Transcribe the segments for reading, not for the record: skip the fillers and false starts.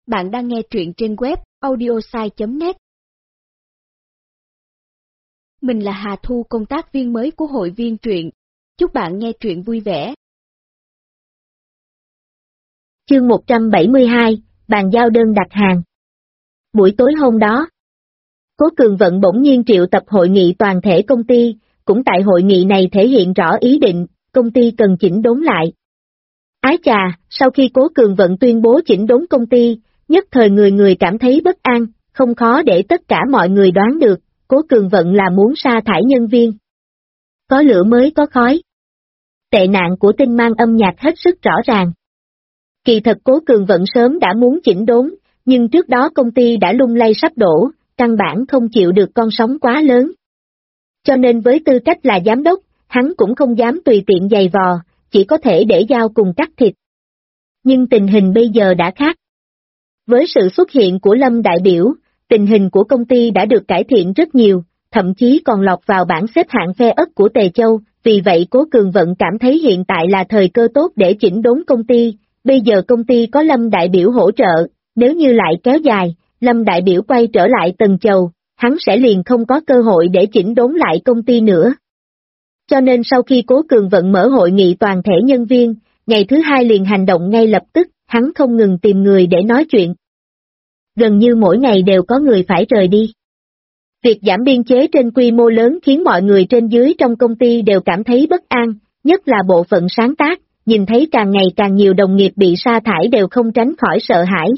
Bạn đang nghe truyện trên web audiosai.net. Mình là Hà Thu, công tác viên mới của hội viên truyện. Chúc bạn nghe truyện vui vẻ. Chương 172, bàn giao đơn đặt hàng. Buổi tối hôm đó, Cố Cường Vận bỗng nhiên triệu tập hội nghị toàn thể công ty, cũng tại hội nghị này thể hiện rõ ý định, công ty cần chỉnh đốn lại. Ái chà, sau khi Cố Cường Vận tuyên bố chỉnh đốn công ty, nhất thời người người cảm thấy bất an, không khó để tất cả mọi người đoán được, Cố Cường Vận là muốn sa thải nhân viên. Có lửa mới có khói. Tệ nạn của Tinh Mang âm nhạc hết sức rõ ràng. Kỳ thật Cố Cường Vận sớm đã muốn chỉnh đốn, nhưng trước đó công ty đã lung lay sắp đổ, căn bản không chịu được con sóng quá lớn. Cho nên với tư cách là giám đốc, hắn cũng không dám tùy tiện giày vò, chỉ có thể để dao cùng cắt thịt. Nhưng tình hình bây giờ đã khác. Với sự xuất hiện của Lâm đại biểu, tình hình của công ty đã được cải thiện rất nhiều, thậm chí còn lọt vào bảng xếp hạng phe ất của Tề Châu, vì vậy Cố Cường Vận cảm thấy hiện tại là thời cơ tốt để chỉnh đốn công ty, bây giờ công ty có Lâm đại biểu hỗ trợ, nếu như lại kéo dài, Lâm đại biểu quay trở lại tầng chầu, hắn sẽ liền không có cơ hội để chỉnh đốn lại công ty nữa. Cho nên sau khi Cố Cường Vận mở hội nghị toàn thể nhân viên, ngày thứ hai liền hành động ngay lập tức, hắn không ngừng tìm người để nói chuyện. Gần như mỗi ngày đều có người phải rời đi. Việc giảm biên chế trên quy mô lớn khiến mọi người trên dưới trong công ty đều cảm thấy bất an, nhất là bộ phận sáng tác, nhìn thấy càng ngày càng nhiều đồng nghiệp bị sa thải đều không tránh khỏi sợ hãi.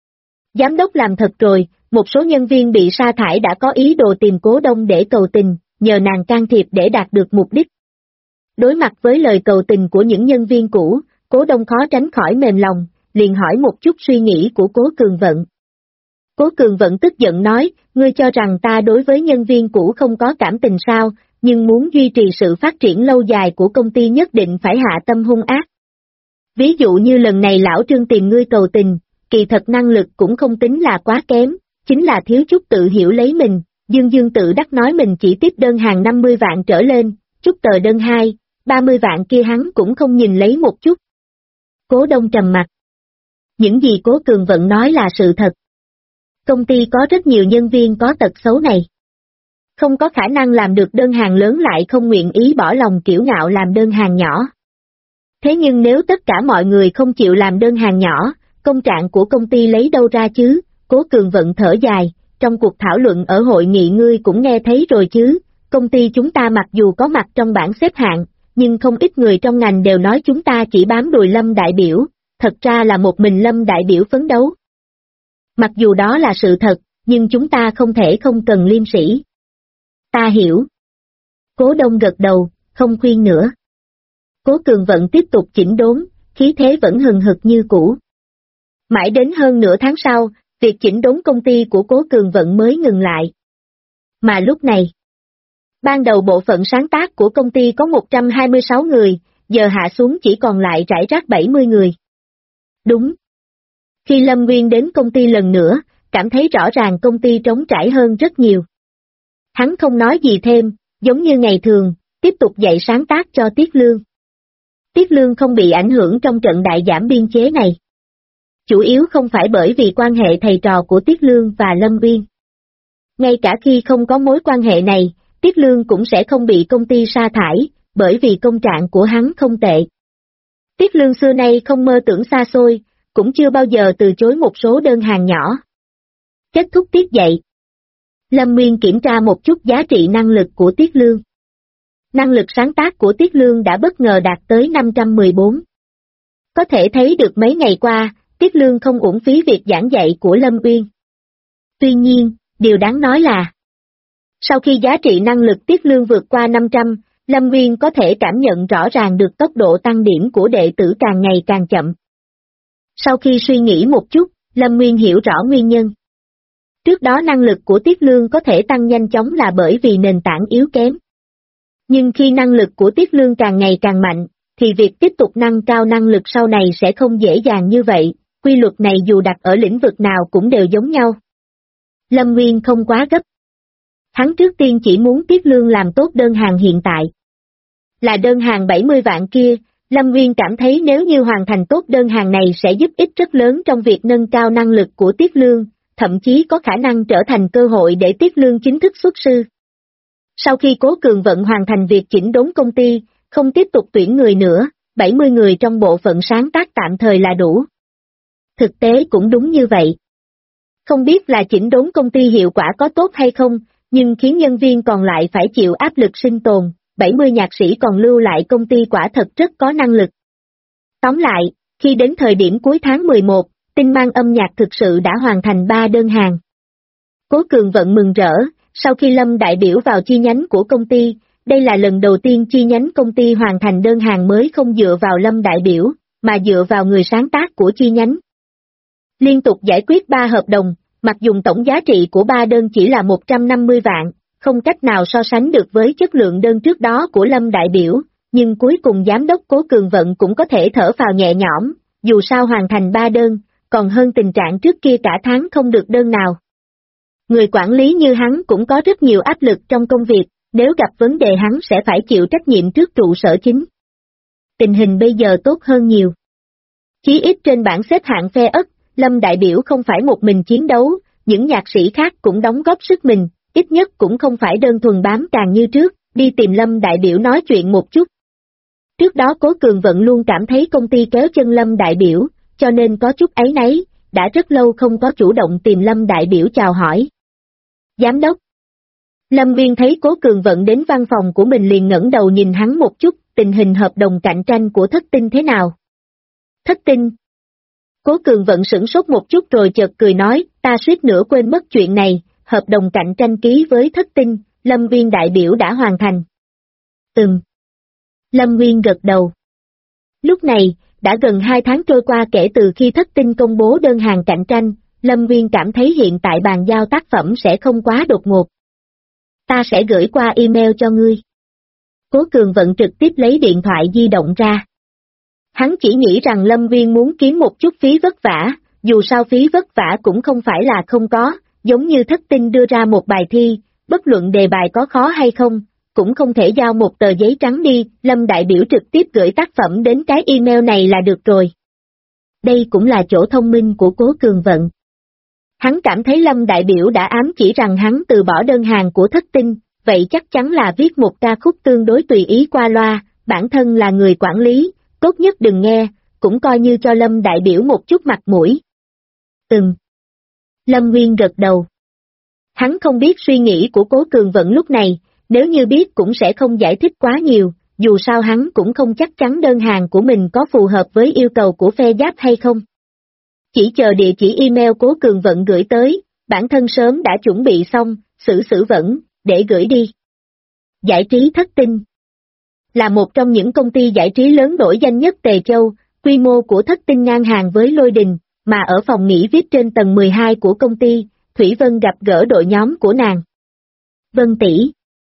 Giám đốc làm thật rồi, một số nhân viên bị sa thải đã có ý đồ tìm Cố Đông để cầu tình, nhờ nàng can thiệp để đạt được mục đích. Đối mặt với lời cầu tình của những nhân viên cũ, Cố Đông khó tránh khỏi mềm lòng, liền hỏi một chút suy nghĩ của Cố Cường Vận. Cố Cường Vận tức giận nói, ngươi cho rằng ta đối với nhân viên cũ không có cảm tình sao, nhưng muốn duy trì sự phát triển lâu dài của công ty nhất định phải hạ tâm hung ác. Ví dụ như lần này lão Trương tìm ngươi cầu tình, kỳ thật năng lực cũng không tính là quá kém, chính là thiếu chút tự hiểu lấy mình, Dương tự đắc nói mình chỉ tiếp đơn hàng 50 vạn trở lên, chút tờ đơn 30 vạn kia hắn cũng không nhìn lấy một chút. Cố Đông trầm mặt. Những gì Cố Cường Vận nói là sự thật. Công ty có rất nhiều nhân viên có tật xấu này. Không có khả năng làm được đơn hàng lớn lại không nguyện ý bỏ lòng kiêu ngạo làm đơn hàng nhỏ. Thế nhưng nếu tất cả mọi người không chịu làm đơn hàng nhỏ, công trạng của công ty lấy đâu ra chứ? Cố Cường Vận thở dài, trong cuộc thảo luận ở hội nghị ngươi cũng nghe thấy rồi chứ, công ty chúng ta mặc dù có mặt trong bảng xếp hạng, nhưng không ít người trong ngành đều nói chúng ta chỉ bám đùi Lâm đại biểu, thật ra là một mình Lâm đại biểu phấn đấu. Mặc dù đó là sự thật, nhưng chúng ta không thể không cần liêm sĩ. Ta hiểu. Cố Đông gật đầu, không khuyên nữa. Cố Cường Vận tiếp tục chỉnh đốn, khí thế vẫn hừng hực như cũ. Mãi đến hơn nửa tháng sau, việc chỉnh đốn công ty của Cố Cường Vận mới ngừng lại. Mà lúc này, ban đầu bộ phận sáng tác của công ty có 126 người, giờ hạ xuống chỉ còn lại rải rác 70 người. Đúng. Khi Lâm Nguyên đến công ty lần nữa, cảm thấy rõ ràng công ty trống trải hơn rất nhiều. Hắn không nói gì thêm, giống như ngày thường, tiếp tục dạy sáng tác cho Tiết Lương. Tiết Lương không bị ảnh hưởng trong trận đại giảm biên chế này. Chủ yếu không phải bởi vì quan hệ thầy trò của Tiết Lương và Lâm Nguyên. Ngay cả khi không có mối quan hệ này, Tiết Lương cũng sẽ không bị công ty sa thải, bởi vì công trạng của hắn không tệ. Tiết Lương xưa nay không mơ tưởng xa xôi, cũng chưa bao giờ từ chối một số đơn hàng nhỏ. Kết thúc tiết dạy. Lâm Nguyên kiểm tra một chút giá trị năng lực của Tiết Lương. Năng lực sáng tác của Tiết Lương đã bất ngờ đạt tới 514. Có thể thấy được mấy ngày qua, Tiết Lương không uổng phí việc giảng dạy của Lâm Uyên. Tuy nhiên, điều đáng nói là, sau khi giá trị năng lực Tiết Lương vượt qua 500, Lâm Uyên có thể cảm nhận rõ ràng được tốc độ tăng điểm của đệ tử càng ngày càng chậm. Sau khi suy nghĩ một chút, Lâm Nguyên hiểu rõ nguyên nhân. Trước đó năng lực của Tiết Lương có thể tăng nhanh chóng là bởi vì nền tảng yếu kém. Nhưng khi năng lực của Tiết Lương càng ngày càng mạnh, thì việc tiếp tục nâng cao năng lực sau này sẽ không dễ dàng như vậy, quy luật này dù đặt ở lĩnh vực nào cũng đều giống nhau. Lâm Nguyên không quá gấp. Hắn trước tiên chỉ muốn Tiết Lương làm tốt đơn hàng hiện tại. Là đơn hàng 70 vạn kia, Lâm Nguyên cảm thấy nếu như hoàn thành tốt đơn hàng này sẽ giúp ích rất lớn trong việc nâng cao năng lực của Tiết Lương, thậm chí có khả năng trở thành cơ hội để Tiết Lương chính thức xuất sư. Sau khi Cố Cường Vận hoàn thành việc chỉnh đốn công ty, không tiếp tục tuyển người nữa, 70 người trong bộ phận sáng tác tạm thời là đủ. Thực tế cũng đúng như vậy. Không biết là chỉnh đốn công ty hiệu quả có tốt hay không, nhưng khiến nhân viên còn lại phải chịu áp lực sinh tồn, 70 nhạc sĩ còn lưu lại công ty quả thật rất có năng lực. Tóm lại, khi đến thời điểm cuối tháng 11, Tinh Mang âm nhạc thực sự đã hoàn thành 3 đơn hàng. Cố Cường Vận mừng rỡ, sau khi Lâm đại biểu vào chi nhánh của công ty, đây là lần đầu tiên chi nhánh công ty hoàn thành đơn hàng mới không dựa vào Lâm đại biểu, mà dựa vào người sáng tác của chi nhánh. Liên tục giải quyết 3 hợp đồng, mặc dù tổng giá trị của 3 đơn chỉ là 150 vạn, không cách nào so sánh được với chất lượng đơn trước đó của Lâm đại biểu, nhưng cuối cùng giám đốc Cố Cường Vận cũng có thể thở phào nhẹ nhõm, dù sao hoàn thành 3 đơn, còn hơn tình trạng trước kia cả tháng không được đơn nào. Người quản lý như hắn cũng có rất nhiều áp lực trong công việc, nếu gặp vấn đề hắn sẽ phải chịu trách nhiệm trước trụ sở chính. Tình hình bây giờ tốt hơn nhiều. Chí ít trên bảng xếp hạng phe ất, Lâm đại biểu không phải một mình chiến đấu, những nhạc sĩ khác cũng đóng góp sức mình, ít nhất cũng không phải đơn thuần bám càng như trước, đi tìm Lâm đại biểu nói chuyện một chút. Trước đó Cố Cường Vận luôn cảm thấy công ty kéo chân Lâm đại biểu, cho nên có chút áy náy, đã rất lâu không có chủ động tìm Lâm đại biểu chào hỏi. Giám đốc. Lâm Viên thấy Cố Cường Vận đến văn phòng của mình liền ngẩng đầu nhìn hắn một chút, tình hình hợp đồng cạnh tranh của Thất Tinh thế nào? Thất Tinh. Cố Cường Vận sửng sốt một chút rồi chợt cười nói, ta suýt nữa quên mất chuyện này, hợp đồng cạnh tranh ký với Thất Tinh, Lâm Viên đại biểu đã hoàn thành. Lâm Viên gật đầu. Lúc này, đã gần 2 tháng trôi qua kể từ khi Thất Tinh công bố đơn hàng cạnh tranh, Lâm Viên cảm thấy hiện tại bàn giao tác phẩm sẽ không quá đột ngột. Ta sẽ gửi qua email cho ngươi. Cố Cường Vận trực tiếp lấy điện thoại di động ra. Hắn chỉ nghĩ rằng Lâm Viên muốn kiếm một chút phí vất vả, dù sao phí vất vả cũng không phải là không có, giống như Thất Tinh đưa ra một bài thi, bất luận đề bài có khó hay không, cũng không thể giao một tờ giấy trắng đi, Lâm đại biểu trực tiếp gửi tác phẩm đến cái email này là được rồi. Đây cũng là chỗ thông minh của Cố Cường Vận. Hắn cảm thấy Lâm đại biểu đã ám chỉ rằng hắn từ bỏ đơn hàng của Thất Tinh, vậy chắc chắn là viết một ca khúc tương đối tùy ý qua loa, bản thân là người quản lý, tốt nhất đừng nghe, cũng coi như cho Lâm đại biểu một chút mặt mũi. Lâm Nguyên gật đầu. Hắn không biết suy nghĩ của Cố Cường Vận lúc này, nếu như biết cũng sẽ không giải thích quá nhiều, dù sao hắn cũng không chắc chắn đơn hàng của mình có phù hợp với yêu cầu của phe giáp hay không. Chỉ chờ địa chỉ email Cố Cường Vận gửi tới, bản thân sớm đã chuẩn bị xong, xử vẫn, để gửi đi. Giải trí Thất Tinh là một trong những công ty giải trí lớn nổi danh nhất Tề Châu, quy mô của Thất Tinh ngang hàng với Lôi Đình, mà ở phòng nghỉ VIP trên tầng 12 của công ty, Thủy Vân gặp gỡ đội nhóm của nàng. Vân tỷ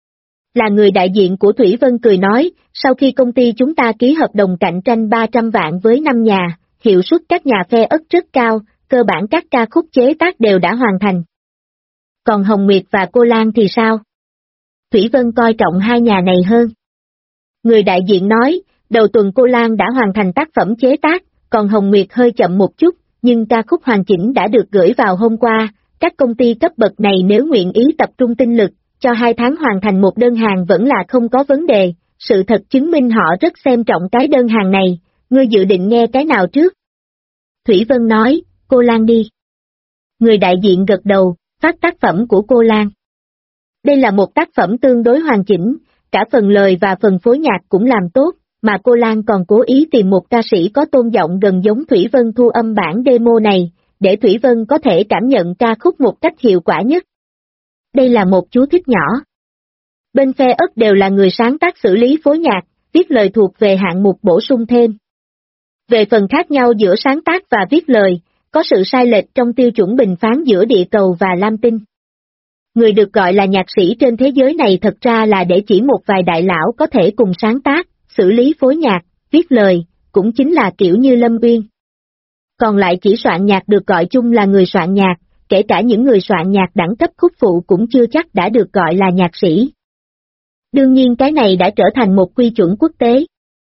là người đại diện của Thủy Vân cười nói, sau khi công ty chúng ta ký hợp đồng cạnh tranh 300 vạn với 5 nhà, hiệu suất các nhà phe ất rất cao, cơ bản các ca khúc chế tác đều đã hoàn thành. Còn Hồng Nguyệt và Cô Lan thì sao? Thủy Vân coi trọng 2 nhà này hơn. Người đại diện nói, đầu tuần Cô Lan đã hoàn thành tác phẩm chế tác, còn Hồng Nguyệt hơi chậm một chút, nhưng ca khúc hoàn chỉnh đã được gửi vào hôm qua, các công ty cấp bậc này nếu nguyện ý tập trung tinh lực, cho 2 tháng hoàn thành một đơn hàng vẫn là không có vấn đề, sự thật chứng minh họ rất xem trọng cái đơn hàng này, ngươi dự định nghe cái nào trước? Thủy Vân nói, Cô Lan đi. Người đại diện gật đầu, phát tác phẩm của Cô Lan. Đây là một tác phẩm tương đối hoàn chỉnh, cả phần lời và phần phối nhạc cũng làm tốt, mà Cô Lan còn cố ý tìm một ca sĩ có tông giọng gần giống Thủy Vân thu âm bản demo này, để Thủy Vân có thể cảm nhận ca khúc một cách hiệu quả nhất. Đây là một chú thích nhỏ. Bên phe ất đều là người sáng tác xử lý phối nhạc, viết lời thuộc về hạng mục bổ sung thêm. Về phần khác nhau giữa sáng tác và viết lời, có sự sai lệch trong tiêu chuẩn bình phán giữa địa cầu và lam tinh. Người được gọi là nhạc sĩ trên thế giới này thật ra là để chỉ một vài đại lão có thể cùng sáng tác, xử lý phối nhạc, viết lời, cũng chính là kiểu như Lâm Uyên. Còn lại chỉ soạn nhạc được gọi chung là người soạn nhạc, kể cả những người soạn nhạc đẳng cấp khúc phụ cũng chưa chắc đã được gọi là nhạc sĩ. Đương nhiên cái này đã trở thành một quy chuẩn quốc tế.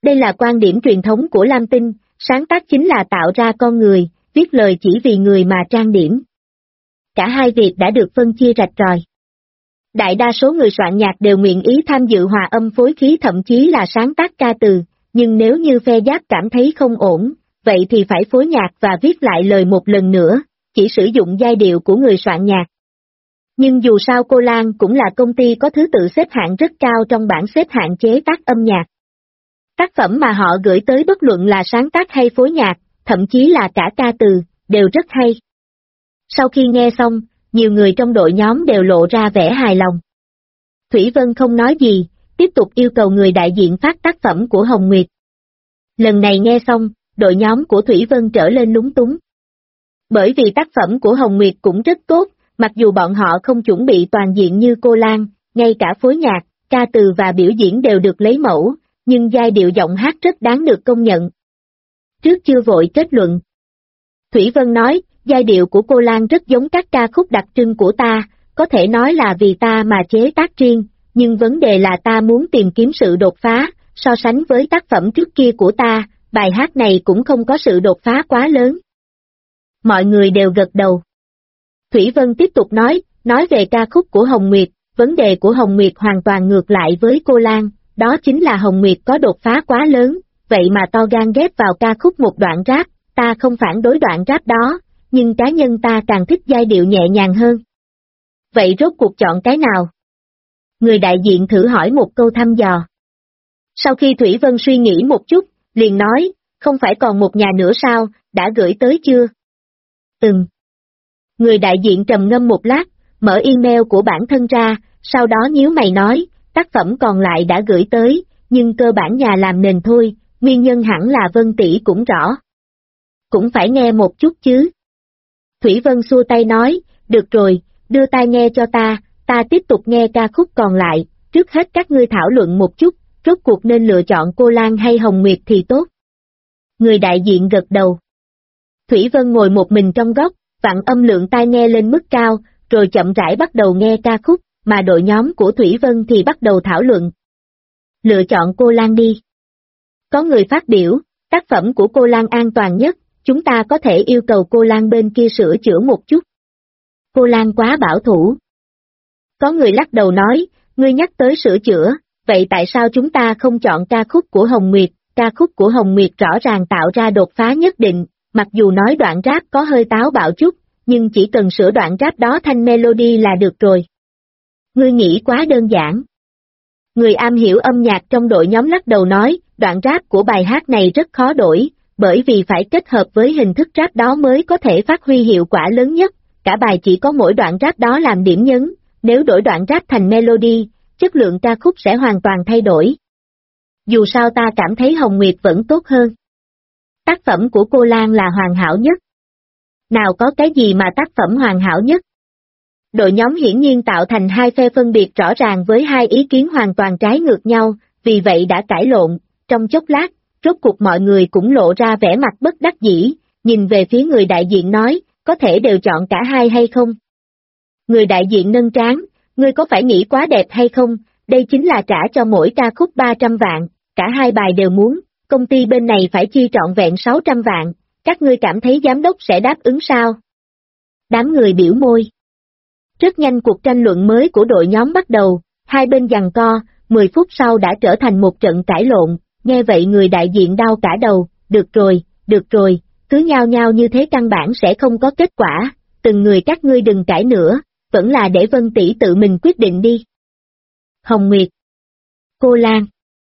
Đây là quan điểm truyền thống của Lam Tinh, sáng tác chính là tạo ra con người, viết lời chỉ vì người mà trang điểm. Cả hai việc đã được phân chia rạch ròi. Đại đa số người soạn nhạc đều nguyện ý tham dự hòa âm phối khí, thậm chí là sáng tác ca từ, nhưng nếu như phe giáp cảm thấy không ổn, vậy thì phải phối nhạc và viết lại lời một lần nữa, chỉ sử dụng giai điệu của người soạn nhạc. Nhưng dù sao Cô Lan cũng là công ty có thứ tự xếp hạng rất cao trong bảng xếp hạng chế tác âm nhạc. Tác phẩm mà họ gửi tới bất luận là sáng tác hay phối nhạc, thậm chí là cả ca từ, đều rất hay. Sau khi nghe xong, nhiều người trong đội nhóm đều lộ ra vẻ hài lòng. Thủy Vân không nói gì, tiếp tục yêu cầu người đại diện phát tác phẩm của Hồng Nguyệt. Lần này nghe xong, đội nhóm của Thủy Vân trở lên lúng túng. Bởi vì tác phẩm của Hồng Nguyệt cũng rất tốt, mặc dù bọn họ không chuẩn bị toàn diện như Cô Lan, ngay cả phối nhạc, ca từ và biểu diễn đều được lấy mẫu, nhưng giai điệu giọng hát rất đáng được công nhận. Trước chưa vội kết luận, Thủy Vân nói, giai điệu của Cô Lan rất giống các ca khúc đặc trưng của ta, có thể nói là vì ta mà chế tác riêng, nhưng vấn đề là ta muốn tìm kiếm sự đột phá, so sánh với tác phẩm trước kia của ta, bài hát này cũng không có sự đột phá quá lớn. Mọi người đều gật đầu. Thủy Vân tiếp tục nói về ca khúc của Hồng Nguyệt, vấn đề của Hồng Nguyệt hoàn toàn ngược lại với Cô Lan, đó chính là Hồng Nguyệt có đột phá quá lớn, vậy mà to gan ghép vào ca khúc một đoạn rap, ta không phản đối đoạn rap đó, nhưng cá nhân ta càng thích giai điệu nhẹ nhàng hơn. Vậy rốt cuộc chọn cái nào? Người đại diện thử hỏi một câu thăm dò. Sau khi Thủy Vân suy nghĩ một chút, liền nói, không phải còn một nhà nữa sao, đã gửi tới chưa? Người đại diện trầm ngâm một lát, mở email của bản thân ra, sau đó nhíu mày nói, tác phẩm còn lại đã gửi tới, nhưng cơ bản nhà làm nền thôi, nguyên nhân hẳn là Vân tỷ cũng rõ. Cũng phải nghe một chút chứ. Thủy Vân xua tay nói, được rồi, đưa tai nghe cho ta tiếp tục nghe ca khúc còn lại, trước hết các ngươi thảo luận một chút, rốt cuộc nên lựa chọn Cô Lan hay Hồng Nguyệt thì tốt. Người đại diện gật đầu. Thủy Vân ngồi một mình trong góc, vặn âm lượng tai nghe lên mức cao, rồi chậm rãi bắt đầu nghe ca khúc, mà đội nhóm của Thủy Vân thì bắt đầu thảo luận. Lựa chọn Cô Lan đi. Có người phát biểu, tác phẩm của Cô Lan an toàn nhất, chúng ta có thể yêu cầu Cô Lan bên kia sửa chữa một chút. Cô Lan quá bảo thủ. Có người lắc đầu nói, ngươi nhắc tới sửa chữa, vậy tại sao chúng ta không chọn ca khúc của Hồng Nguyệt? Ca khúc của Hồng Nguyệt rõ ràng tạo ra đột phá nhất định, mặc dù nói đoạn rap có hơi táo bạo chút, nhưng chỉ cần sửa đoạn rap đó thành melody là được rồi. Ngươi nghĩ quá đơn giản. Người am hiểu âm nhạc trong đội nhóm lắc đầu nói, đoạn rap của bài hát này rất khó đổi, bởi vì phải kết hợp với hình thức rap đó mới có thể phát huy hiệu quả lớn nhất, cả bài chỉ có mỗi đoạn rap đó làm điểm nhấn, nếu đổi đoạn rap thành melody, chất lượng ca khúc sẽ hoàn toàn thay đổi. Dù sao ta cảm thấy Hồng Nguyệt vẫn tốt hơn. Tác phẩm của Cô Lan là hoàn hảo nhất. Nào có cái gì mà tác phẩm hoàn hảo nhất? Đội nhóm hiển nhiên tạo thành hai phe phân biệt rõ ràng với hai ý kiến hoàn toàn trái ngược nhau, vì vậy đã cãi lộn, trong chốc lát, rốt cuộc mọi người cũng lộ ra vẻ mặt bất đắc dĩ, nhìn về phía người đại diện nói, có thể đều chọn cả hai hay không? Người đại diện nâng trán, ngươi có phải nghĩ quá đẹp hay không, đây chính là trả cho mỗi ca khúc 300 vạn, cả hai bài đều muốn, công ty bên này phải chi trọn vẹn 600 vạn, các ngươi cảm thấy giám đốc sẽ đáp ứng sao? Đám người biểu môi. Rất nhanh cuộc tranh luận mới của đội nhóm bắt đầu, hai bên giằng co, 10 phút sau đã trở thành một trận cãi lộn, nghe vậy người đại diện đau cả đầu, được rồi, cứ nhao nhao như thế căn bản sẽ không có kết quả, từng người các ngươi đừng cãi nữa, vẫn là để Vân tỷ tự mình quyết định đi. Hồng Nguyệt, Cô Lan.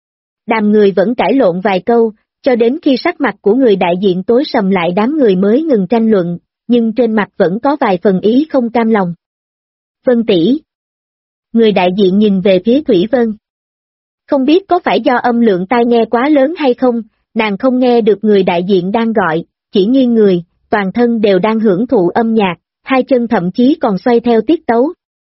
Đám người vẫn cãi lộn vài câu, cho đến khi sắc mặt của người đại diện tối sầm lại đám người mới ngừng tranh luận, nhưng trên mặt vẫn có vài phần ý không cam lòng. Vân tỷ. Người đại diện nhìn về phía Thủy Vân. Không biết có phải do âm lượng tai nghe quá lớn hay không, nàng không nghe được người đại diện đang gọi, chỉ nghiêng người, toàn thân đều đang hưởng thụ âm nhạc, hai chân thậm chí còn xoay theo tiết tấu.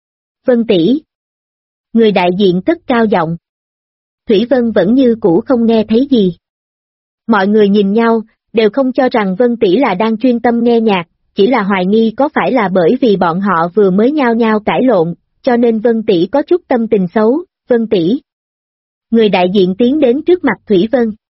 Vân tỷ. Người đại diện cất cao giọng. Thủy Vân vẫn như cũ không nghe thấy gì. Mọi người nhìn nhau, đều không cho rằng Vân tỷ là đang chuyên tâm nghe nhạc, chỉ là hoài nghi có phải là bởi vì bọn họ vừa mới nhao nhao cãi lộn, cho nên Vân tỷ có chút tâm tình xấu. Vân tỷ. Người đại diện tiến đến trước mặt Thủy Vân.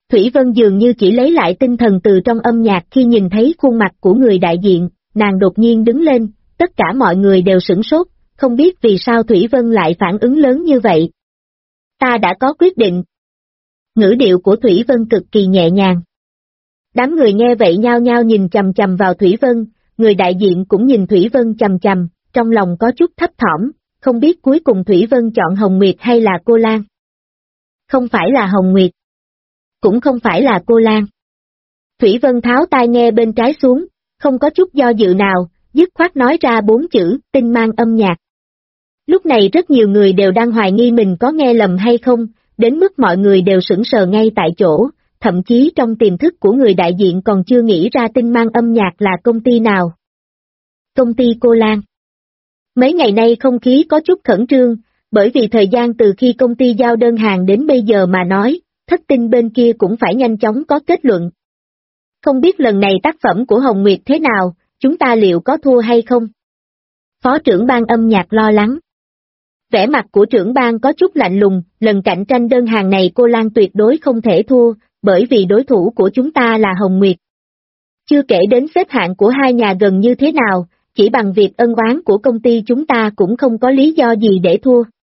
Thủy Vân dường như chỉ lấy lại tinh thần từ trong âm nhạc khi nhìn thấy khuôn mặt của người đại diện, nàng đột nhiên đứng lên, tất cả mọi người đều sửng sốt, không biết vì sao Thủy Vân lại phản ứng lớn như vậy. Ta đã có quyết định. Ngữ điệu của Thủy Vân cực kỳ nhẹ nhàng. Đám người nghe vậy nhao nhao nhìn chằm chằm vào Thủy Vân, người đại diện cũng nhìn Thủy Vân chằm chằm, trong lòng có chút thấp thỏm, không biết cuối cùng Thủy Vân chọn Hồng Nguyệt hay là cô Lan. Không phải là Hồng Nguyệt. Cũng không phải là cô Lan. Thủy Vân tháo tai nghe bên trái xuống, không có chút do dự nào, dứt khoát nói ra 4 chữ, tinh mang âm nhạc. Lúc này rất nhiều người đều đang hoài nghi mình có nghe lầm hay không, đến mức mọi người đều sững sờ ngay tại chỗ, thậm chí trong tiềm thức của người đại diện còn chưa nghĩ ra tinh mang âm nhạc là công ty nào. Công ty cô Lan. Mấy ngày nay không khí có chút khẩn trương, bởi vì thời gian từ khi công ty giao đơn hàng đến bây giờ mà nói, Thất Tinh bên kia cũng phải nhanh chóng có kết luận. Không biết lần này tác phẩm của Hồng Nguyệt thế nào, chúng ta liệu có thua hay không? Phó trưởng ban âm nhạc lo lắng. Vẻ mặt của trưởng ban có chút lạnh lùng, lần cạnh tranh đơn hàng này cô Lan tuyệt đối không thể thua, bởi vì đối thủ của chúng ta là Hồng Nguyệt. Chưa kể đến xếp hạng của hai nhà gần như thế nào, chỉ bằng việc ân oán của công ty chúng ta cũng không có lý do gì để thua.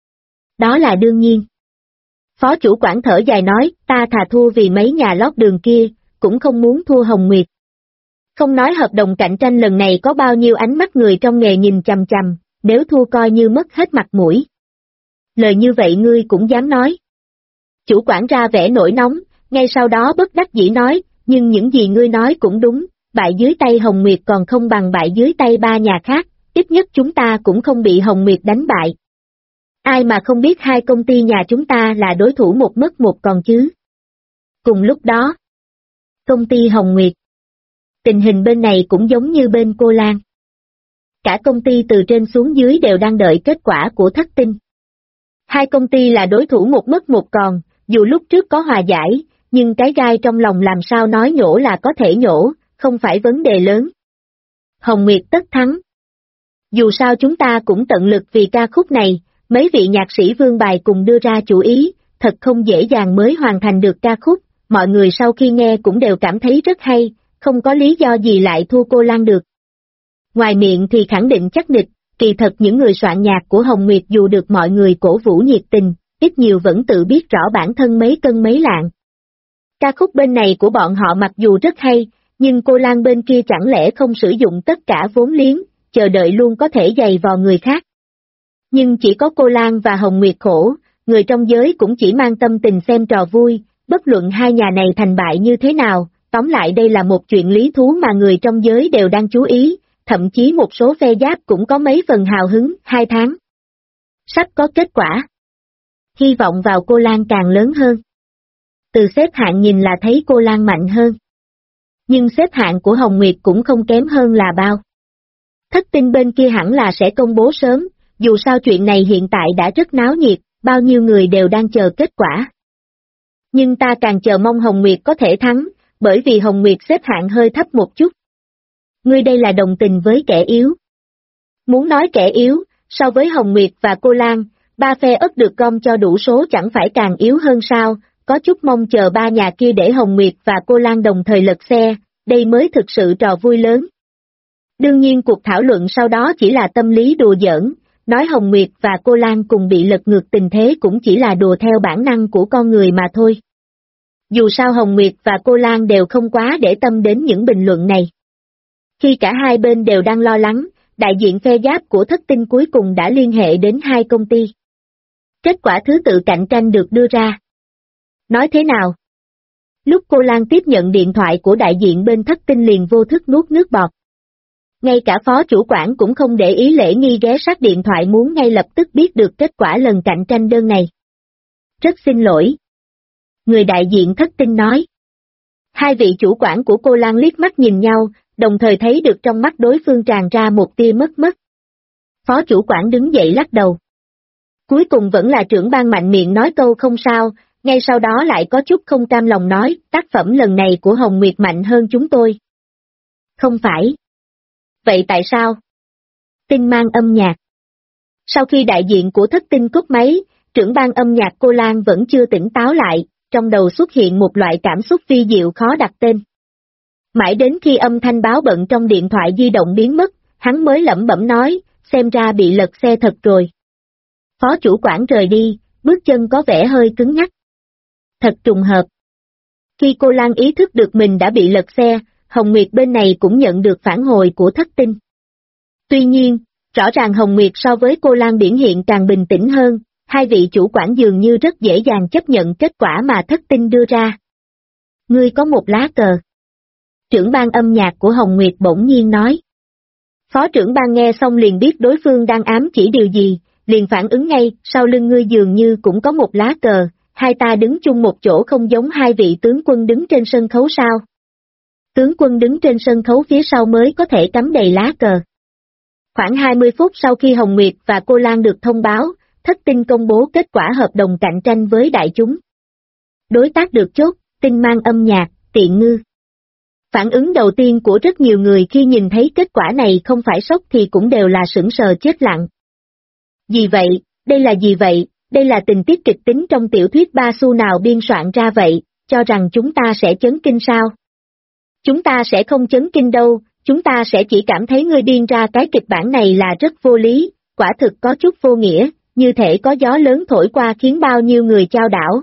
Đó là đương nhiên. Phó chủ quản thở dài nói, ta thà thua vì mấy nhà lót đường kia, cũng không muốn thua Hồng Nguyệt. Không nói hợp đồng cạnh tranh lần này có bao nhiêu ánh mắt người trong nghề nhìn chằm chằm, nếu thua coi như mất hết mặt mũi. Lời như vậy ngươi cũng dám nói. Chủ quản ra vẻ nổi nóng, ngay sau đó bất đắc dĩ nói, nhưng những gì ngươi nói cũng đúng, bại dưới tay Hồng Nguyệt còn không bằng bại dưới tay ba nhà khác, ít nhất chúng ta cũng không bị Hồng Nguyệt đánh bại. Ai mà không biết hai công ty nhà chúng ta là đối thủ một mất một còn chứ. Cùng lúc đó, công ty Hồng Nguyệt. Tình hình bên này cũng giống như bên cô Lan. Cả công ty từ trên xuống dưới đều đang đợi kết quả của Thất Tinh. Hai công ty là đối thủ một mất một còn, dù lúc trước có hòa giải, nhưng cái gai trong lòng làm sao nói nhổ là có thể nhổ, không phải vấn đề lớn. Hồng Nguyệt tất thắng. Dù sao chúng ta cũng tận lực vì ca khúc này, mấy vị nhạc sĩ vương bài cùng đưa ra chủ ý, thật không dễ dàng mới hoàn thành được ca khúc, mọi người sau khi nghe cũng đều cảm thấy rất hay, không có lý do gì lại thua cô Lan được. Ngoài miệng thì khẳng định chắc nịch, kỳ thật những người soạn nhạc của Hồng Nguyệt dù được mọi người cổ vũ nhiệt tình, ít nhiều vẫn tự biết rõ bản thân mấy cân mấy lạng. Ca khúc bên này của bọn họ mặc dù rất hay, nhưng cô Lan bên kia chẳng lẽ không sử dụng tất cả vốn liếng, chờ đợi luôn có thể giày vò người khác. Nhưng chỉ có cô Lan và Hồng Nguyệt khổ, người trong giới cũng chỉ mang tâm tình xem trò vui, bất luận hai nhà này thành bại như thế nào, tóm lại đây là một chuyện lý thú mà người trong giới đều đang chú ý, thậm chí một số phe giáp cũng có mấy phần hào hứng, 2 tháng. Sắp có kết quả. Hy vọng vào cô Lan càng lớn hơn. Từ xếp hạng nhìn là thấy cô Lan mạnh hơn. Nhưng xếp hạng của Hồng Nguyệt cũng không kém hơn là bao. Thất Tinh bên kia hẳn là sẽ công bố sớm, dù sao chuyện này hiện tại đã rất náo nhiệt, bao nhiêu người đều đang chờ kết quả. Nhưng ta càng chờ mong Hồng Nguyệt có thể thắng, bởi vì Hồng Nguyệt xếp hạng hơi thấp một chút. Ngươi đây là đồng tình với kẻ yếu. Muốn nói kẻ yếu, so với Hồng Nguyệt và cô Lan, ba phe ất được gom cho đủ số chẳng phải càng yếu hơn sao, có chút mong chờ ba nhà kia để Hồng Nguyệt và cô Lan đồng thời lật xe, đây mới thực sự trò vui lớn. Đương nhiên cuộc thảo luận sau đó chỉ là tâm lý đùa giỡn, nói Hồng Nguyệt và cô Lan cùng bị lật ngược tình thế cũng chỉ là đùa theo bản năng của con người mà thôi. Dù sao Hồng Nguyệt và cô Lan đều không quá để tâm đến những bình luận này. Khi cả hai bên đều đang lo lắng, đại diện phe giáp của Thất Tinh cuối cùng đã liên hệ đến hai công ty. Kết quả thứ tự cạnh tranh được đưa ra. Nói thế nào? Lúc cô Lan tiếp nhận điện thoại của đại diện bên Thất Tinh liền vô thức nuốt nước bọt. Ngay cả phó chủ quản cũng không để ý lễ nghi ghé sát điện thoại muốn ngay lập tức biết được kết quả lần cạnh tranh đơn này. Rất xin lỗi. Người đại diện Thất Tinh nói. Hai vị chủ quản của cô Lan liếc mắt nhìn nhau, đồng thời thấy được trong mắt đối phương tràn ra một tia mất mát. Phó chủ quản đứng dậy lắc đầu. Cuối cùng vẫn là trưởng ban mạnh miệng nói câu không sao, ngay sau đó lại có chút không cam lòng nói, tác phẩm lần này của Hồng Nguyệt mạnh hơn chúng tôi. Không phải. Vậy tại sao? Tinh mang âm nhạc. Sau khi đại diện của Thất Tinh cúp máy, trưởng ban âm nhạc cô Lan vẫn chưa tỉnh táo lại, trong đầu xuất hiện một loại cảm xúc vi diệu khó đặt tên. Mãi đến khi âm thanh báo bận trong điện thoại di động biến mất, hắn mới lẩm bẩm nói, xem ra bị lật xe thật rồi. Phó chủ quản rời đi, bước chân có vẻ hơi cứng nhắc. Thật trùng hợp. Khi cô Lan ý thức được mình đã bị lật xe, Hồng Nguyệt bên này cũng nhận được phản hồi của Thất Tinh. Tuy nhiên, rõ ràng Hồng Nguyệt so với cô Lan biểu hiện càng bình tĩnh hơn, hai vị chủ quản dường như rất dễ dàng chấp nhận kết quả mà Thất Tinh đưa ra. Ngươi có một lá cờ. Trưởng ban âm nhạc của Hồng Nguyệt bỗng nhiên nói. Phó trưởng ban nghe xong liền biết đối phương đang ám chỉ điều gì, liền phản ứng ngay, sau lưng ngươi dường như cũng có một lá cờ, hai ta đứng chung một chỗ không giống hai vị tướng quân đứng trên sân khấu sao? Tướng quân đứng trên sân khấu phía sau mới có thể cắm đầy lá cờ. Khoảng 20 phút sau khi Hồng Nguyệt và cô Lan được thông báo, Thất Tinh công bố kết quả hợp đồng cạnh tranh với đại chúng. Đối tác được chốt, Tinh Mang âm nhạc, Tiện Ngư. Phản ứng đầu tiên của rất nhiều người khi nhìn thấy kết quả này không phải sốc thì cũng đều là sững sờ chết lặng. Gì vậy, đây là gì vậy, đây là tình tiết kịch tính trong tiểu thuyết ba xu nào biên soạn ra vậy, cho rằng chúng ta sẽ chấn kinh sao? Chúng ta sẽ không chấn kinh đâu, chúng ta sẽ chỉ cảm thấy ngươi biên ra cái kịch bản này là rất vô lý, quả thực có chút vô nghĩa, như thể có gió lớn thổi qua khiến bao nhiêu người chao đảo.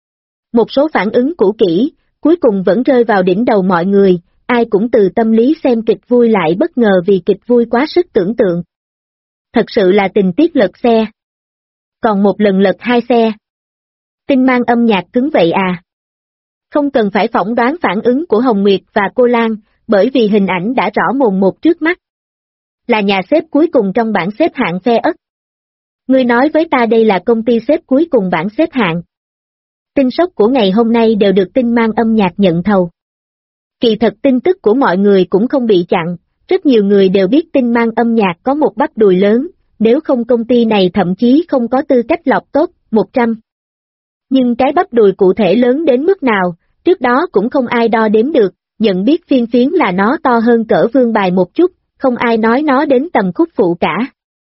Một số phản ứng cũ kỹ, cuối cùng vẫn rơi vào đỉnh đầu mọi người, ai cũng từ tâm lý xem kịch vui lại bất ngờ vì kịch vui quá sức tưởng tượng. Thật sự là tình tiết lật xe. Còn một lần lật hai xe. Tinh Mang âm nhạc cứng vậy à? Không cần phải phỏng đoán phản ứng của Hồng Nguyệt và cô Lan, bởi vì hình ảnh đã rõ mồn một trước mắt. Là nhà xếp cuối cùng trong bảng xếp hạng phe ất. Ngươi nói với ta đây là công ty xếp cuối cùng bảng xếp hạng. Tin sốc của ngày hôm nay đều được Tinh Mang âm nhạc nhận thầu. Kỳ thật tin tức của mọi người cũng không bị chặn, rất nhiều người đều biết Tinh Mang âm nhạc có một bắp đùi lớn, nếu không công ty này thậm chí không có tư cách lọt top 100. Nhưng cái bắp đùi cụ thể lớn đến mức nào, trước đó cũng không ai đo đếm được, nhận biết phiên phiến là nó to hơn cỡ vương bài một chút, không ai nói nó đến tầm khúc phụ cả.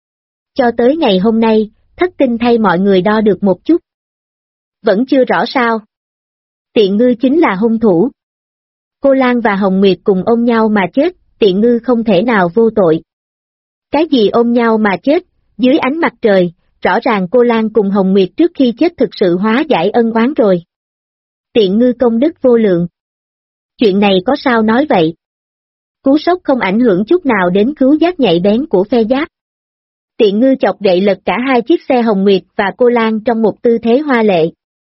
Cho tới ngày hôm nay, Thất Tinh thay mọi người đo được một chút. Vẫn chưa rõ sao. Tiện Ngư chính là hung thủ. Cô Lan và Hồng Nguyệt cùng ôm nhau mà chết, Tiện Ngư không thể nào vô tội. Cái gì ôm nhau mà chết, dưới ánh mặt trời, rõ ràng cô Lan cùng Hồng Nguyệt trước khi chết thực sự hóa giải ân oán rồi. Tiện Ngư công đức vô lượng. Chuyện này có sao nói vậy? Cú sốc không ảnh hưởng chút nào đến khứu giác nhạy bén của phe giáp. Tiện Ngư chọc gậy lật cả hai chiếc xe Hồng Nguyệt và cô Lan trong một tư thế hoa lệ.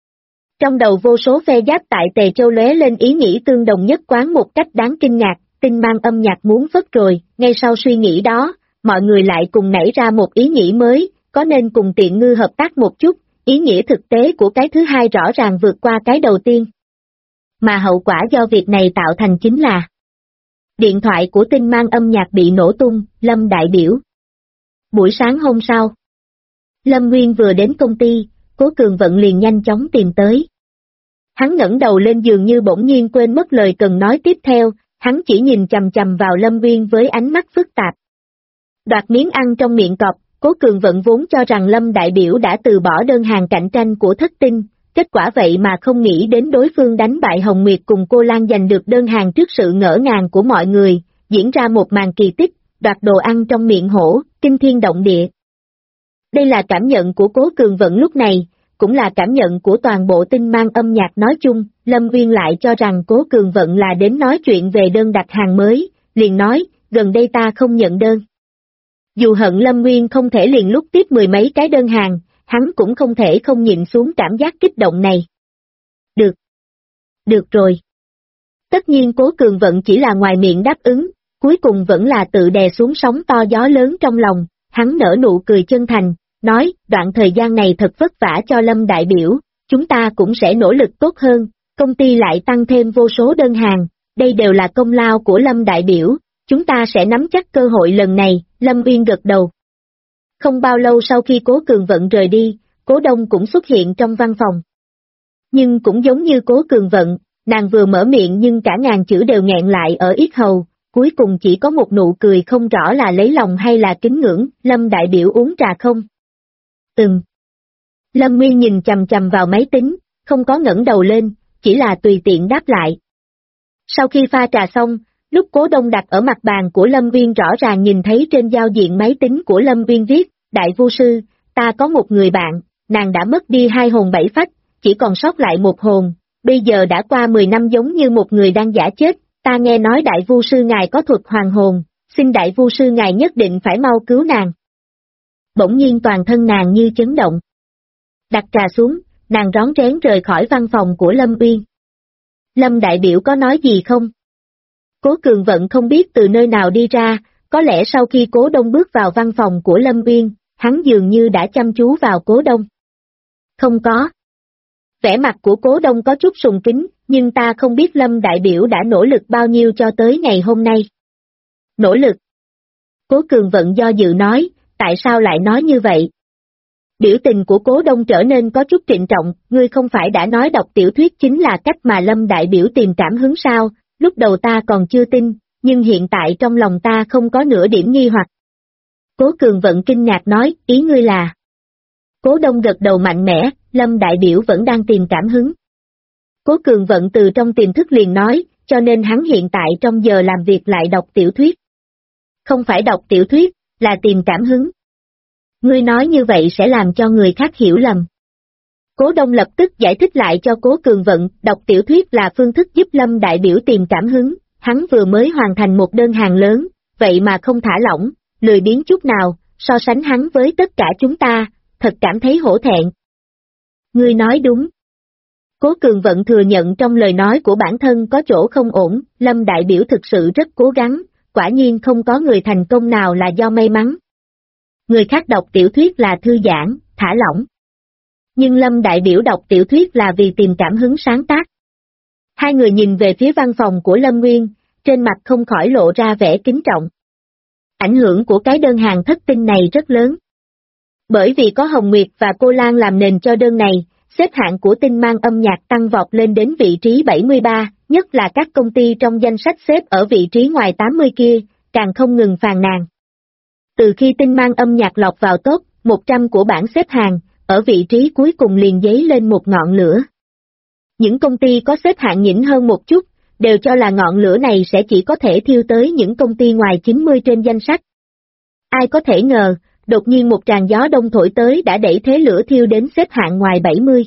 Trong đầu vô số phe giáp tại Tề Châu lóe lên ý nghĩ tương đồng nhất quán một cách đáng kinh ngạc, Tinh Mang âm nhạc muốn phất rồi, ngay sau suy nghĩ đó, mọi người lại cùng nảy ra một ý nghĩ mới, có nên cùng Tiện Ngư hợp tác một chút, ý nghĩa thực tế của cái thứ hai rõ ràng vượt qua cái đầu tiên. Mà hậu quả do việc này tạo thành chính là điện thoại của Tinh Mang âm nhạc bị nổ tung, Lâm đại biểu. Buổi sáng hôm sau, Lâm Nguyên vừa đến công ty, Cố Cường Vận liền nhanh chóng tìm tới. Hắn ngẩng đầu lên dường như bỗng nhiên quên mất lời cần nói tiếp theo, hắn chỉ nhìn chằm chằm vào Lâm Nguyên với ánh mắt phức tạp. Đoạt miếng ăn trong miệng cọp, Cố Cường Vận vốn cho rằng Lâm đại biểu đã từ bỏ đơn hàng cạnh tranh của Thất Tinh, kết quả vậy mà không nghĩ đến đối phương đánh bại Hồng Nguyệt cùng cô Lan giành được đơn hàng trước sự ngỡ ngàng của mọi người, diễn ra một màn kỳ tích, đoạt đồ ăn trong miệng hổ, kinh thiên động địa. Đây là cảm nhận của Cố Cường Vận lúc này, cũng là cảm nhận của toàn bộ Tinh Mang âm nhạc nói chung, Lâm Nguyên lại cho rằng Cố Cường Vận là đến nói chuyện về đơn đặt hàng mới, liền nói, gần đây ta không nhận đơn. Dù hận Lâm Nguyên không thể liền lúc tiếp mười mấy cái đơn hàng, hắn cũng không thể không nhịn xuống cảm giác kích động này. Được. Được rồi. Tất nhiên Cố Cường Vận chỉ là ngoài miệng đáp ứng, cuối cùng vẫn là tự đè xuống sóng to gió lớn trong lòng, hắn nở nụ cười chân thành, nói, đoạn thời gian này thật vất vả cho Lâm đại biểu, chúng ta cũng sẽ nỗ lực tốt hơn, công ty lại tăng thêm vô số đơn hàng, đây đều là công lao của Lâm đại biểu, chúng ta sẽ nắm chắc cơ hội lần này, Lâm Uyên gật đầu. Không bao lâu sau khi Cố Cường Vận rời đi, Cố Đông cũng xuất hiện trong văn phòng. Nhưng cũng giống như Cố Cường Vận, nàng vừa mở miệng nhưng cả ngàn chữ đều nghẹn lại ở yết hầu, cuối cùng chỉ có một nụ cười không rõ là lấy lòng hay là kính ngưỡng, Lâm đại biểu uống trà không? Lâm Nguyên nhìn chằm chằm vào máy tính, không có ngẩng đầu lên, chỉ là tùy tiện đáp lại. Sau khi pha trà xong, lúc Cố Đông đặt ở mặt bàn của Lâm Viên rõ ràng nhìn thấy trên giao diện máy tính của Lâm Viên viết, Đại Vu Sư, ta có một người bạn, nàng đã mất đi 2 hồn 7 phách, chỉ còn sót lại 1 hồn, bây giờ đã qua 10 năm giống như một người đang giả chết, ta nghe nói Đại Vu Sư ngài có thuật hoàn hồn, xin Đại Vu Sư ngài nhất định phải mau cứu nàng. Bỗng nhiên toàn thân nàng như chấn động. Đặt trà xuống, nàng rón rén rời khỏi văn phòng của Lâm Uyên. Lâm đại biểu có nói gì không? Cố Cường Vận không biết từ nơi nào đi ra, có lẽ sau khi Cố Đông bước vào văn phòng của Lâm Uyên, hắn dường như đã chăm chú vào Cố Đông. Không có. Vẻ mặt của Cố Đông có chút sùng kính, nhưng ta không biết Lâm đại biểu đã nỗ lực bao nhiêu cho tới ngày hôm nay. Nỗ lực. Cố Cường Vận do dự nói, tại sao lại nói như vậy? Biểu tình của Cố Đông trở nên có chút trịnh trọng, ngươi không phải đã nói đọc tiểu thuyết chính là cách mà Lâm đại biểu tìm cảm hứng sao, lúc đầu ta còn chưa tin, nhưng hiện tại trong lòng ta không có nửa điểm nghi hoặc. Cố Cường Vận kinh ngạc nói, ý ngươi là... Cố Đông gật đầu mạnh mẽ, Lâm đại biểu vẫn đang tìm cảm hứng. Cố Cường Vận từ trong tiềm thức liền nói, cho nên hắn hiện tại trong giờ làm việc lại đọc tiểu thuyết. Không phải đọc tiểu thuyết, là tìm cảm hứng. Ngươi nói như vậy sẽ làm cho người khác hiểu lầm. Cố Đông lập tức giải thích lại cho Cố Cường Vận, đọc tiểu thuyết là phương thức giúp Lâm đại biểu tìm cảm hứng, hắn vừa mới hoàn thành một đơn hàng lớn, vậy mà không thả lỏng, lười biếng chút nào, so sánh hắn với tất cả chúng ta, thật cảm thấy hổ thẹn. Ngươi nói đúng. Cố Cường Vận thừa nhận trong lời nói của bản thân có chỗ không ổn, Lâm đại biểu thực sự rất cố gắng, quả nhiên không có người thành công nào là do may mắn. Người khác đọc tiểu thuyết là thư giãn, thả lỏng. Nhưng Lâm đại biểu đọc tiểu thuyết là vì tìm cảm hứng sáng tác. Hai người nhìn về phía văn phòng của Lâm Nguyên, trên mặt không khỏi lộ ra vẻ kính trọng. Ảnh hưởng của cái đơn hàng thất tinh này rất lớn. Bởi vì có Hồng Nguyệt và Cô Lan làm nền cho đơn này, xếp hạng của tinh mang âm nhạc tăng vọt lên đến vị trí 73, nhất là các công ty trong danh sách xếp ở vị trí ngoài 80 kia, càng không ngừng phàn nàn. Từ khi tinh mang âm nhạc lọt vào top 100 của bảng xếp hàng, ở vị trí cuối cùng liền dấy lên một ngọn lửa. Những công ty có xếp hạng nhỉnh hơn một chút, đều cho là ngọn lửa này sẽ chỉ có thể thiêu tới những công ty ngoài 90 trên danh sách. Ai có thể ngờ, đột nhiên một tràn gió đông thổi tới đã đẩy thế lửa thiêu đến xếp hạng ngoài 70.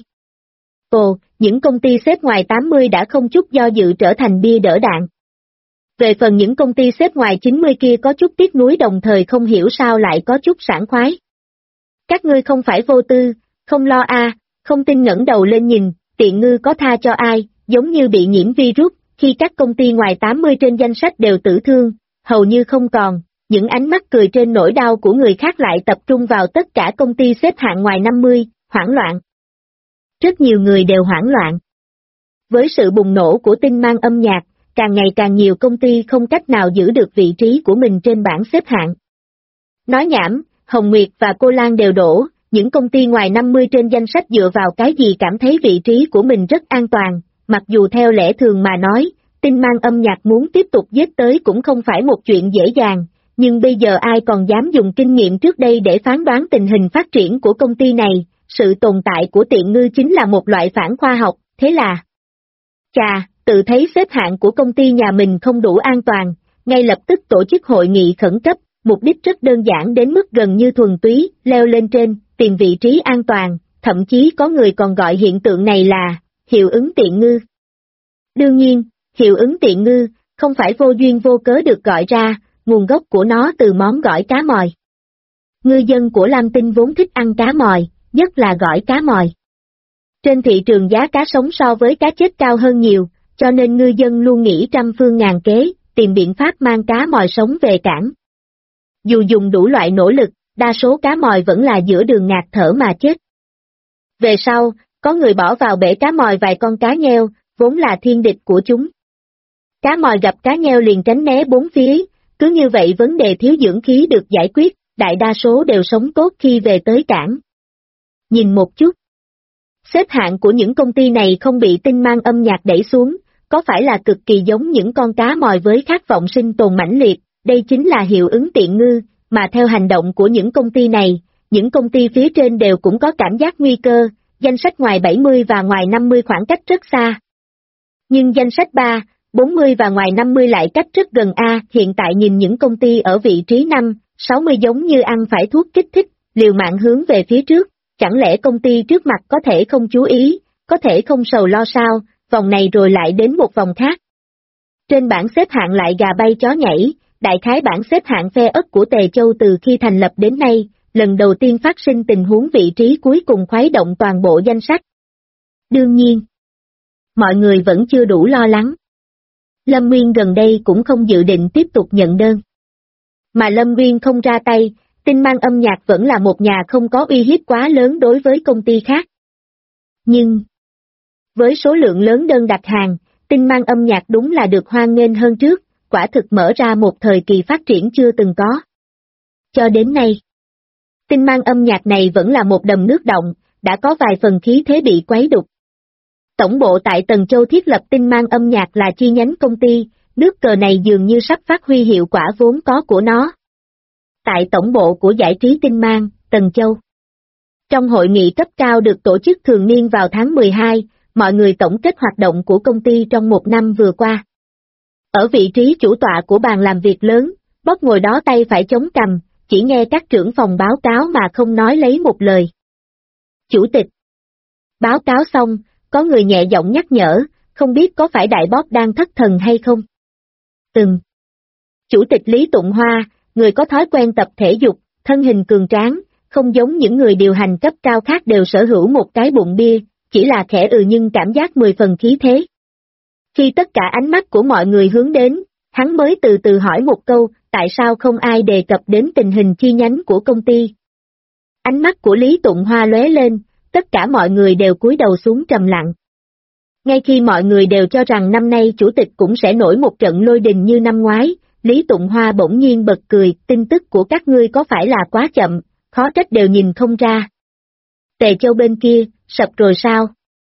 Ồ, những công ty xếp ngoài 80 đã không chút do dự trở thành bia đỡ đạn. Về phần những công ty xếp ngoài 90 kia có chút tiếc nuối đồng thời không hiểu sao lại có chút sảng khoái. Các ngươi không phải vô tư, không lo không tin ngẩng đầu lên nhìn, tiện ngư có tha cho ai, giống như bị nhiễm virus, khi các công ty ngoài 80 trên danh sách đều tử thương, hầu như không còn, những ánh mắt cười trên nỗi đau của người khác lại tập trung vào tất cả công ty xếp hạng ngoài 50, hoảng loạn. Rất nhiều người đều hoảng loạn. Với sự bùng nổ của tinh mang âm nhạc, càng ngày càng nhiều công ty không cách nào giữ được vị trí của mình trên bảng xếp hạng. Nói nhảm, Hồng Nguyệt và Cô Lan đều đổ, những công ty ngoài 50 trên danh sách dựa vào cái gì cảm thấy vị trí của mình rất an toàn, mặc dù theo lẽ thường mà nói, tinh mang âm nhạc muốn tiếp tục giết tới cũng không phải một chuyện dễ dàng, nhưng bây giờ ai còn dám dùng kinh nghiệm trước đây để phán đoán tình hình phát triển của công ty này, sự tồn tại của tiện ngư chính là một loại phản khoa học, thế là... Chà, tự thấy xếp hạng của công ty nhà mình không đủ an toàn, ngay lập tức tổ chức hội nghị khẩn cấp, mục đích rất đơn giản đến mức gần như thuần túy, leo lên trên, tìm vị trí an toàn, thậm chí có người còn gọi hiện tượng này là hiệu ứng tiện ngư. Đương nhiên, hiệu ứng tiện ngư không phải vô duyên vô cớ được gọi ra, nguồn gốc của nó từ món gỏi cá mòi. Ngư dân của Lam Tinh vốn thích ăn cá mòi, nhất là gỏi cá mòi. Trên thị trường giá cá sống so với cá chết cao hơn nhiều, cho nên ngư dân luôn nghĩ trăm phương ngàn kế, tìm biện pháp mang cá mòi sống về cảng. Dù dùng đủ loại nỗ lực, đa số cá mòi vẫn là giữa đường ngạt thở mà chết. Về sau, có người bỏ vào bể cá mòi vài con cá nheo, vốn là thiên địch của chúng. Cá mòi gặp cá nheo liền tránh né bốn phía, cứ như vậy vấn đề thiếu dưỡng khí được giải quyết, đại đa số đều sống tốt khi về tới cảng. Nhìn một chút. Xếp hạng của những công ty này không bị tinh mang âm nhạc đẩy xuống, có phải là cực kỳ giống những con cá mòi với khát vọng sinh tồn mãnh liệt, đây chính là hiệu ứng tiện ngư, mà theo hành động của những công ty này, những công ty phía trên đều cũng có cảm giác nguy cơ, danh sách ngoài 70 và ngoài 50 khoảng cách rất xa. Nhưng danh sách 3, 40 và ngoài 50 lại cách rất gần A. Hiện tại nhìn những công ty ở vị trí 5, 60 giống như ăn phải thuốc kích thích, liều mạng hướng về phía trước, chẳng lẽ công ty trước mặt có thể không chú ý, có thể không sầu lo sao, vòng này rồi lại đến một vòng khác. Trên bảng xếp hạng lại gà bay chó nhảy, đại khái bảng xếp hạng phe ất của Tề Châu từ khi thành lập đến nay, lần đầu tiên phát sinh tình huống vị trí cuối cùng khuấy động toàn bộ danh sách. Đương nhiên, mọi người vẫn chưa đủ lo lắng. Lâm Nguyên gần đây cũng không dự định tiếp tục nhận đơn. Mà Lâm Nguyên không ra tay, Tinh Mang Âm Nhạc vẫn là một nhà không có uy hiếp quá lớn đối với công ty khác. Nhưng, với số lượng lớn đơn đặt hàng, Tinh Mang Âm Nhạc đúng là được hoan nghênh hơn trước, quả thực mở ra một thời kỳ phát triển chưa từng có. Cho đến nay, Tinh Mang Âm Nhạc này vẫn là một đầm nước động, đã có vài phần khí thế bị quấy đục. Tổng bộ tại Tần Châu thiết lập Tinh Mang Âm Nhạc là chi nhánh công ty, nước cờ này dường như sắp phát huy hiệu quả vốn có của nó. Tại tổng bộ của giải trí Tinh Mang, Tần Châu. Trong hội nghị cấp cao được tổ chức thường niên vào tháng 12, mọi người tổng kết hoạt động của công ty trong một năm vừa qua. Ở vị trí chủ tọa của bàn làm việc lớn, Bob ngồi đó tay phải chống cằm, chỉ nghe các trưởng phòng báo cáo mà không nói lấy một lời. Chủ tịch. Báo cáo xong, có người nhẹ giọng nhắc nhở, không biết có phải đại Bob đang thất thần hay không? Chủ tịch Lý Tụng Hoa, người có thói quen tập thể dục, thân hình cường tráng, không giống những người điều hành cấp cao khác đều sở hữu một cái bụng bia, chỉ là khẽ nhưng cảm giác 10 phần khí thế. Khi tất cả ánh mắt của mọi người hướng đến, hắn mới từ từ hỏi một câu, tại sao không ai đề cập đến tình hình chi nhánh của công ty? Ánh mắt của Lý Tụng Hoa lóe lên, tất cả mọi người đều cúi đầu xuống trầm lặng. Ngay khi mọi người đều cho rằng năm nay chủ tịch cũng sẽ nổi một trận lôi đình như năm ngoái, Lý Tụng Hoa bỗng nhiên bật cười, tin tức của các ngươi có phải là quá chậm, khó trách đều nhìn không ra. Tề Châu bên kia, sập rồi sao?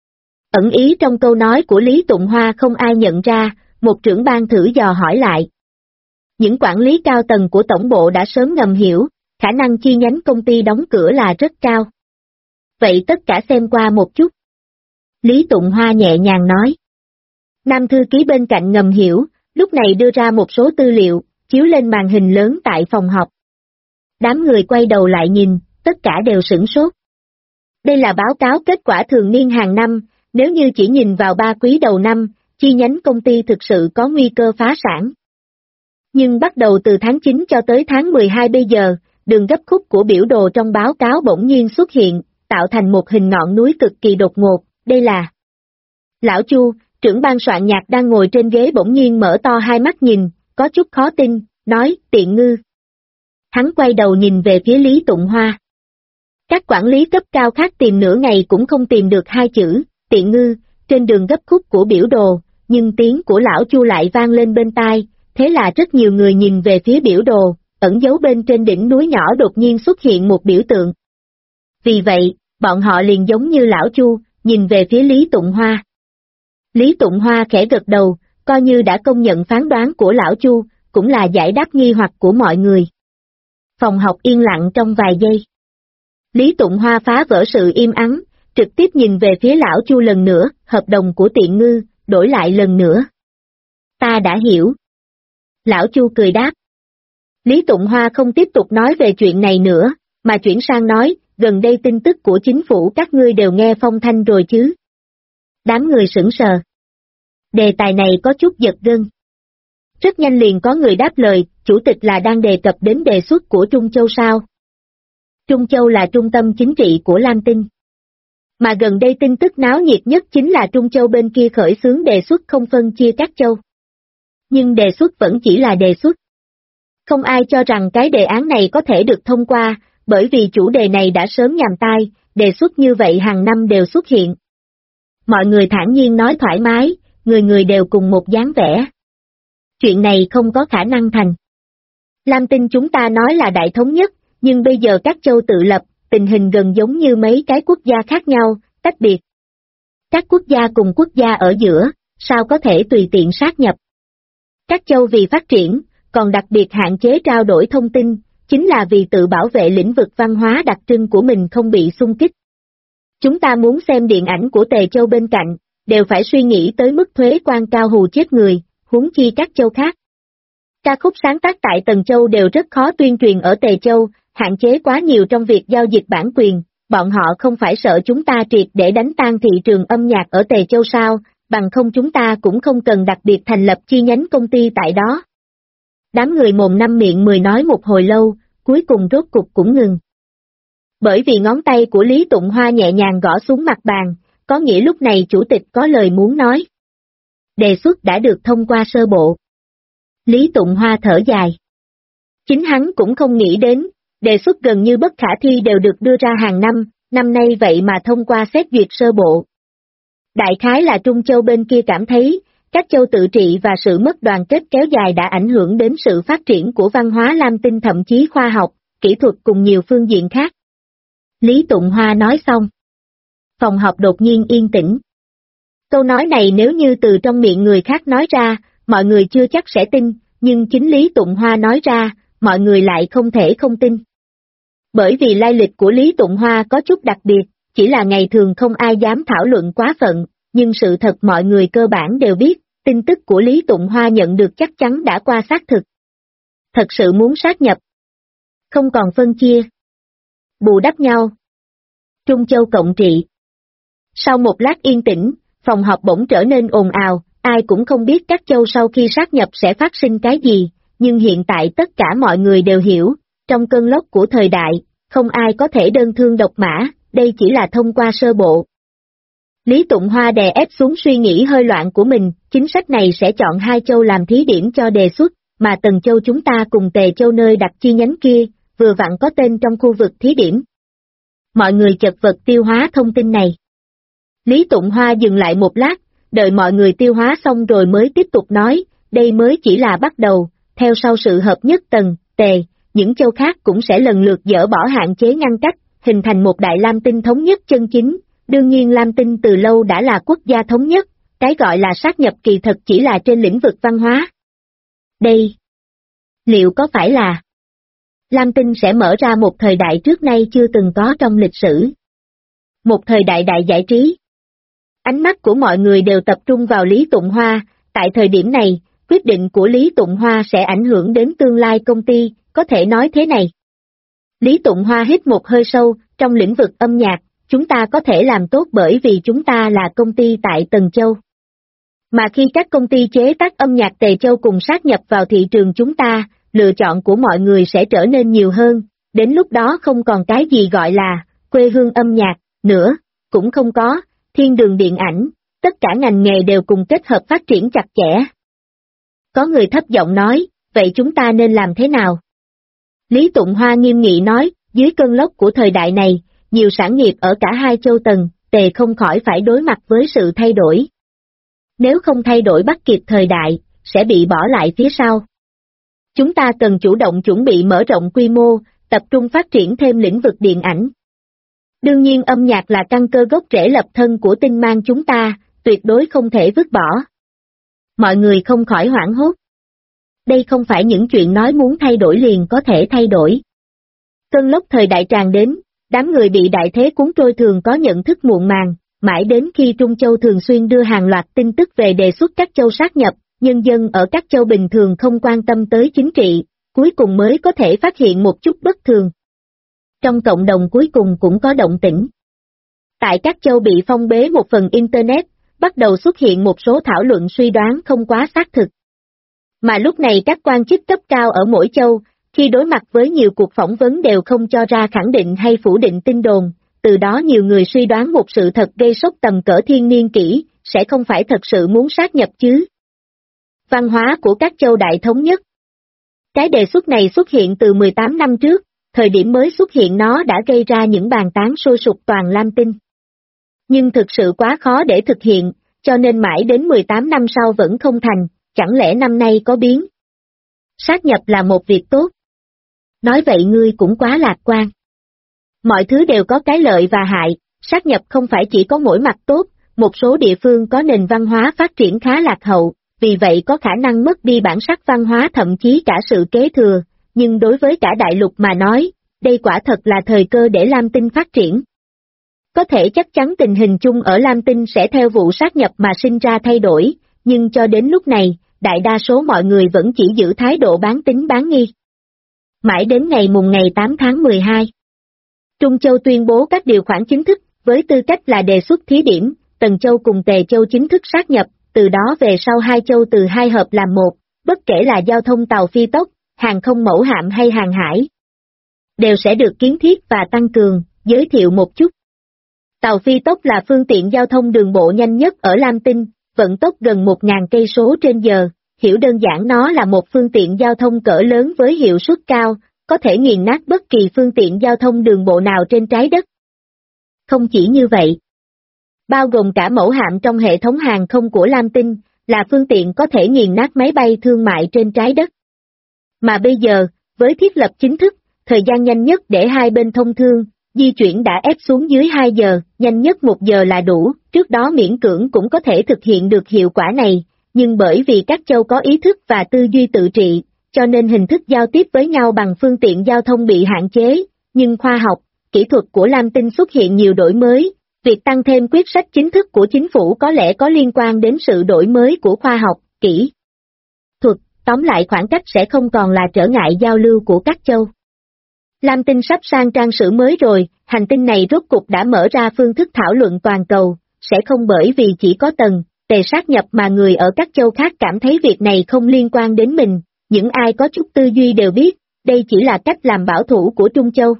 Ẩn ý trong câu nói của Lý Tụng Hoa không ai nhận ra, một trưởng ban thử dò hỏi lại. Những quản lý cao tầng của tổng bộ đã sớm ngầm hiểu, khả năng chi nhánh công ty đóng cửa là rất cao. Vậy tất cả xem qua một chút. Lý Tụng Hoa nhẹ nhàng nói. Nam thư ký bên cạnh ngầm hiểu, lúc này đưa ra một số tư liệu, chiếu lên màn hình lớn tại phòng họp. Đám người quay đầu lại nhìn, tất cả đều sửng sốt. Đây là báo cáo kết quả thường niên hàng năm, nếu như chỉ nhìn vào 3 quý đầu năm, chi nhánh công ty thực sự có nguy cơ phá sản. Nhưng bắt đầu từ tháng 9 cho tới tháng 12 bây giờ, đường gấp khúc của biểu đồ trong báo cáo bỗng nhiên xuất hiện, tạo thành một hình ngọn núi cực kỳ đột ngột, đây là... Lão Chu, trưởng ban soạn nhạc đang ngồi trên ghế bỗng nhiên mở to hai mắt nhìn, có chút khó tin, nói, tiện ngư. Hắn quay đầu nhìn về phía Lý Tụng Hoa. Các quản lý cấp cao khác tìm nửa ngày cũng không tìm được hai chữ, tiện ngư, trên đường gấp khúc của biểu đồ, nhưng tiếng của lão Chu lại vang lên bên tai, thế là rất nhiều người nhìn về phía biểu đồ, ẩn giấu bên trên đỉnh núi nhỏ đột nhiên xuất hiện một biểu tượng. Vì vậy, bọn họ liền giống như lão Chu, nhìn về phía Lý Tụng Hoa. Lý Tụng Hoa khẽ gật đầu, coi như đã công nhận phán đoán của lão Chu, cũng là giải đáp nghi hoặc của mọi người. Phòng học yên lặng trong vài giây. Lý Tụng Hoa phá vỡ sự im ắng, trực tiếp nhìn về phía lão Chu lần nữa, hợp đồng của tiện ngư, đổi lại lần nữa. Ta đã hiểu. Lão Chu cười đáp. Lý Tụng Hoa không tiếp tục nói về chuyện này nữa, mà chuyển sang nói, gần đây tin tức của chính phủ các ngươi đều nghe phong thanh rồi chứ. Đám người sững sờ. Đề tài này có chút giật gân. Rất nhanh liền có người đáp lời, chủ tịch là đang đề cập đến đề xuất của Trung Châu sao? Trung Châu là trung tâm chính trị của Lam Tinh. Mà gần đây tin tức náo nhiệt nhất chính là Trung Châu bên kia khởi xướng đề xuất không phân chia các châu. Nhưng đề xuất vẫn chỉ là đề xuất. Không ai cho rằng cái đề án này có thể được thông qua, bởi vì chủ đề này đã sớm nhàm tai, đề xuất như vậy hàng năm đều xuất hiện. Mọi người thản nhiên nói thoải mái, người người đều cùng một dáng vẻ. Chuyện này không có khả năng thành. Lam Tinh chúng ta nói là đại thống nhất, nhưng bây giờ các châu tự lập, tình hình gần giống như mấy cái quốc gia khác nhau, tách biệt. Các quốc gia cùng quốc gia ở giữa, sao có thể tùy tiện sát nhập? Các châu vì phát triển, còn đặc biệt hạn chế trao đổi thông tin, chính là vì tự bảo vệ lĩnh vực văn hóa đặc trưng của mình không bị xung kích. Chúng ta muốn xem điện ảnh của Tề Châu bên cạnh, đều phải suy nghĩ tới mức thuế quan cao hù chết người, huống chi các châu khác. Ca khúc sáng tác tại Tần Châu đều rất khó tuyên truyền ở Tề Châu, hạn chế quá nhiều trong việc giao dịch bản quyền, bọn họ không phải sợ chúng ta triệt để đánh tan thị trường âm nhạc ở Tề Châu sao, bằng không chúng ta cũng không cần đặc biệt thành lập chi nhánh công ty tại đó. Đám người mồm năm miệng mười nói một hồi lâu, cuối cùng rốt cục cũng ngừng. Bởi vì ngón tay của Lý Tụng Hoa nhẹ nhàng gõ xuống mặt bàn, có nghĩa lúc này chủ tịch có lời muốn nói. Đề xuất đã được thông qua sơ bộ. Lý Tụng Hoa thở dài. Chính hắn cũng không nghĩ đến, đề xuất gần như bất khả thi đều được đưa ra hàng năm, năm nay vậy mà thông qua xét duyệt sơ bộ. Đại khái là Trung Châu bên kia cảm thấy, các châu tự trị và sự mất đoàn kết kéo dài đã ảnh hưởng đến sự phát triển của văn hóa Lam Tinh, thậm chí khoa học, kỹ thuật cùng nhiều phương diện khác. Lý Tụng Hoa nói xong. Phòng họp đột nhiên yên tĩnh. Câu nói này nếu như từ trong miệng người khác nói ra, mọi người chưa chắc sẽ tin, nhưng chính Lý Tụng Hoa nói ra, mọi người lại không thể không tin. Bởi vì lai lịch của Lý Tụng Hoa có chút đặc biệt, chỉ là ngày thường không ai dám thảo luận quá phận, nhưng sự thật mọi người cơ bản đều biết, tin tức của Lý Tụng Hoa nhận được chắc chắn đã qua xác thực. Thật sự muốn sát nhập. Không còn phân chia. Bù đắp nhau. Trung Châu cộng trị. Sau một lát yên tĩnh, phòng họp bỗng trở nên ồn ào, ai cũng không biết các châu sau khi sát nhập sẽ phát sinh cái gì, nhưng hiện tại tất cả mọi người đều hiểu, trong cơn lốc của thời đại, không ai có thể đơn thương độc mã, đây chỉ là thông qua sơ bộ. Lý Tụng Hoa đè ép xuống suy nghĩ hơi loạn của mình, chính sách này sẽ chọn 2 châu làm thí điểm cho đề xuất, mà Tần Châu chúng ta cùng Tề Châu nơi đặt chi nhánh kia, vừa vặn có tên trong khu vực thí điểm. Mọi người chật vật tiêu hóa thông tin này. Lý Tụng Hoa dừng lại một lát, đợi mọi người tiêu hóa xong rồi mới tiếp tục nói, đây mới chỉ là bắt đầu, theo sau sự hợp nhất Tần, Tề, những châu khác cũng sẽ lần lượt dỡ bỏ hạn chế ngăn cách, hình thành một đại Lam Tinh thống nhất chân chính. Đương nhiên Lam Tinh từ lâu đã là quốc gia thống nhất, cái gọi là sát nhập kỳ thật chỉ là trên lĩnh vực văn hóa. Đây, liệu có phải là Lam Tinh sẽ mở ra một thời đại trước nay chưa từng có trong lịch sử? Một thời đại đại giải trí. Ánh mắt của mọi người đều tập trung vào Lý Tụng Hoa, tại thời điểm này, quyết định của Lý Tụng Hoa sẽ ảnh hưởng đến tương lai công ty, có thể nói thế này. Lý Tụng Hoa hít một hơi sâu, trong lĩnh vực âm nhạc, chúng ta có thể làm tốt bởi vì chúng ta là công ty tại Tần Châu. Mà khi các công ty chế tác âm nhạc Tề Châu cùng sát nhập vào thị trường chúng ta, lựa chọn của mọi người sẽ trở nên nhiều hơn, đến lúc đó không còn cái gì gọi là quê hương âm nhạc nữa, cũng không có thiên đường điện ảnh, tất cả ngành nghề đều cùng kết hợp phát triển chặt chẽ. Có người thấp giọng nói, vậy chúng ta nên làm thế nào? Lý Tụng Hoa nghiêm nghị nói, dưới cơn lốc của thời đại này, nhiều sản nghiệp ở cả 2 châu Tần, Tề không khỏi phải đối mặt với sự thay đổi. Nếu không thay đổi bắt kịp thời đại, sẽ bị bỏ lại phía sau. Chúng ta cần chủ động chuẩn bị mở rộng quy mô, tập trung phát triển thêm lĩnh vực điện ảnh. Đương nhiên âm nhạc là căn cơ gốc rễ lập thân của tinh mang chúng ta, tuyệt đối không thể vứt bỏ. Mọi người không khỏi hoảng hốt. Đây không phải những chuyện nói muốn thay đổi liền có thể thay đổi. Cơn lốc thời đại tràn đến, đám người bị đại thế cuốn trôi thường có nhận thức muộn màng, mãi đến khi Trung Châu thường xuyên đưa hàng loạt tin tức về đề xuất các châu sát nhập, nhân dân ở các châu bình thường không quan tâm tới chính trị, cuối cùng mới có thể phát hiện một chút bất thường. Trong cộng đồng cuối cùng cũng có động tĩnh. Tại các châu bị phong bế một phần Internet, bắt đầu xuất hiện một số thảo luận suy đoán không quá xác thực. Mà lúc này các quan chức cấp cao ở mỗi châu, khi đối mặt với nhiều cuộc phỏng vấn đều không cho ra khẳng định hay phủ định tin đồn, từ đó nhiều người suy đoán một sự thật gây sốc tầm cỡ thiên niên kỷ, sẽ không phải thật sự muốn sát nhập chứ. Văn hóa của các châu đại thống nhất. Cái đề xuất này xuất hiện từ 18 năm trước, thời điểm mới xuất hiện nó đã gây ra những bàn tán sôi sục toàn Lam Tinh. Nhưng thực sự quá khó để thực hiện, cho nên mãi đến 18 năm sau vẫn không thành, chẳng lẽ năm nay có biến? Sát nhập là một việc tốt. Nói vậy ngươi cũng quá lạc quan. Mọi thứ đều có cái lợi và hại, sát nhập không phải chỉ có mỗi mặt tốt, một số địa phương có nền văn hóa phát triển khá lạc hậu, vì vậy có khả năng mất đi bản sắc văn hóa thậm chí cả sự kế thừa, nhưng đối với cả đại lục mà nói, đây quả thật là thời cơ để Lam Tinh phát triển. Có thể chắc chắn tình hình chung ở Lam Tinh sẽ theo vụ sát nhập mà sinh ra thay đổi, nhưng cho đến lúc này, đại đa số mọi người vẫn chỉ giữ thái độ bán tín bán nghi. Mãi đến ngày 8 tháng 12, Trung Châu tuyên bố các điều khoản chính thức, với tư cách là đề xuất thí điểm, Tần Châu cùng Tề Châu chính thức sát nhập, từ đó về sau hai châu từ hai hợp làm một, bất kể là giao thông tàu phi tốc, hàng không mẫu hạm hay hàng hải, đều sẽ được kiến thiết và tăng cường. Giới thiệu một chút. Tàu phi tốc là phương tiện giao thông đường bộ nhanh nhất ở Lam Tinh, vận tốc gần 1.000 cây số trên giờ, hiểu đơn giản nó là một phương tiện giao thông cỡ lớn với hiệu suất cao, có thể nghiền nát bất kỳ phương tiện giao thông đường bộ nào trên trái đất. Không chỉ như vậy, bao gồm cả mẫu hạm trong hệ thống hàng không của Lam Tinh, là phương tiện có thể nghiền nát máy bay thương mại trên trái đất. Mà bây giờ, với thiết lập chính thức, thời gian nhanh nhất để hai bên thông thương, di chuyển đã ép xuống dưới 2 giờ, nhanh nhất 1 giờ là đủ, trước đó miễn cưỡng cũng có thể thực hiện được hiệu quả này, nhưng bởi vì các châu có ý thức và tư duy tự trị, cho nên hình thức giao tiếp với nhau bằng phương tiện giao thông bị hạn chế, nhưng khoa học, kỹ thuật của Lam Tinh xuất hiện nhiều đổi mới, việc tăng thêm quyết sách chính thức của chính phủ có lẽ có liên quan đến sự đổi mới của khoa học, kỹ thuật, tóm lại khoảng cách sẽ không còn là trở ngại giao lưu của các châu. Lam Tinh sắp sang trang sử mới rồi, hành tinh này rốt cục đã mở ra phương thức thảo luận toàn cầu, sẽ không bởi vì chỉ có Tề sát nhập mà người ở các châu khác cảm thấy việc này không liên quan đến mình, những ai có chút tư duy đều biết, đây chỉ là cách làm bảo thủ của Trung Châu.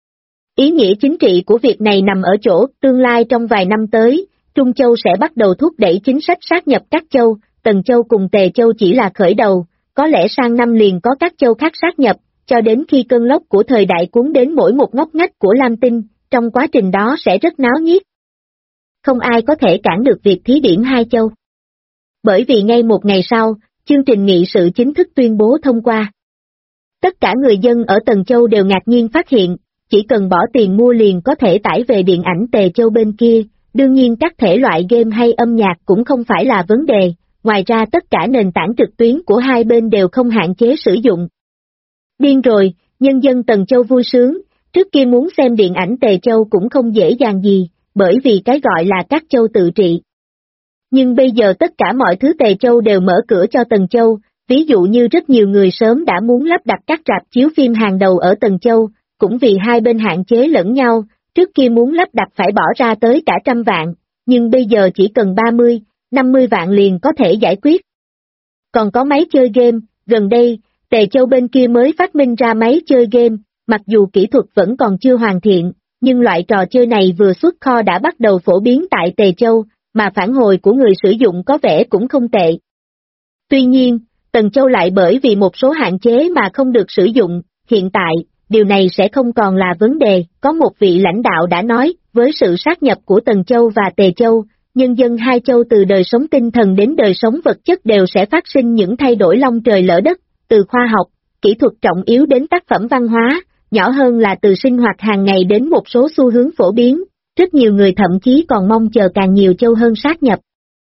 Ý nghĩa chính trị của việc này nằm ở chỗ, tương lai trong vài năm tới, Trung Châu sẽ bắt đầu thúc đẩy chính sách sát nhập các châu, Tần Châu cùng Tề Châu chỉ là khởi đầu, có lẽ sang năm liền có các châu khác sát nhập, cho đến khi cơn lốc của thời đại cuốn đến mỗi một ngóc ngách của Lam Tinh, trong quá trình đó sẽ rất náo nhiệt. Không ai có thể cản được việc thí điểm hai châu. Bởi vì ngay một ngày sau, chương trình nghị sự chính thức tuyên bố thông qua. Tất cả người dân ở Tần Châu đều ngạc nhiên phát hiện, chỉ cần bỏ tiền mua liền có thể tải về điện ảnh Tề Châu bên kia, đương nhiên các thể loại game hay âm nhạc cũng không phải là vấn đề, ngoài ra tất cả nền tảng trực tuyến của hai bên đều không hạn chế sử dụng. Điên rồi, nhân dân Tần Châu vui sướng, trước kia muốn xem điện ảnh Tề Châu cũng không dễ dàng gì, bởi vì cái gọi là các châu tự trị. Nhưng bây giờ tất cả mọi thứ Tề Châu đều mở cửa cho Tần Châu, ví dụ như rất nhiều người sớm đã muốn lắp đặt các rạp chiếu phim hàng đầu ở Tần Châu, cũng vì hai bên hạn chế lẫn nhau, trước kia muốn lắp đặt phải bỏ ra tới cả 100 vạn, nhưng bây giờ chỉ cần 30, 50 vạn liền có thể giải quyết. Còn có máy chơi game, gần đây, Tề Châu bên kia mới phát minh ra máy chơi game, mặc dù kỹ thuật vẫn còn chưa hoàn thiện, nhưng loại trò chơi này vừa xuất kho đã bắt đầu phổ biến tại Tề Châu, mà phản hồi của người sử dụng có vẻ cũng không tệ. Tuy nhiên, Tần Châu lại bởi vì một số hạn chế mà không được sử dụng, hiện tại, điều này sẽ không còn là vấn đề, có một vị lãnh đạo đã nói, với sự sát nhập của Tần Châu và Tề Châu, nhân dân hai châu từ đời sống tinh thần đến đời sống vật chất đều sẽ phát sinh những thay đổi long trời lỡ đất, từ khoa học, kỹ thuật trọng yếu đến tác phẩm văn hóa, nhỏ hơn là từ sinh hoạt hàng ngày đến một số xu hướng phổ biến, rất nhiều người thậm chí còn mong chờ càng nhiều châu hơn sát nhập.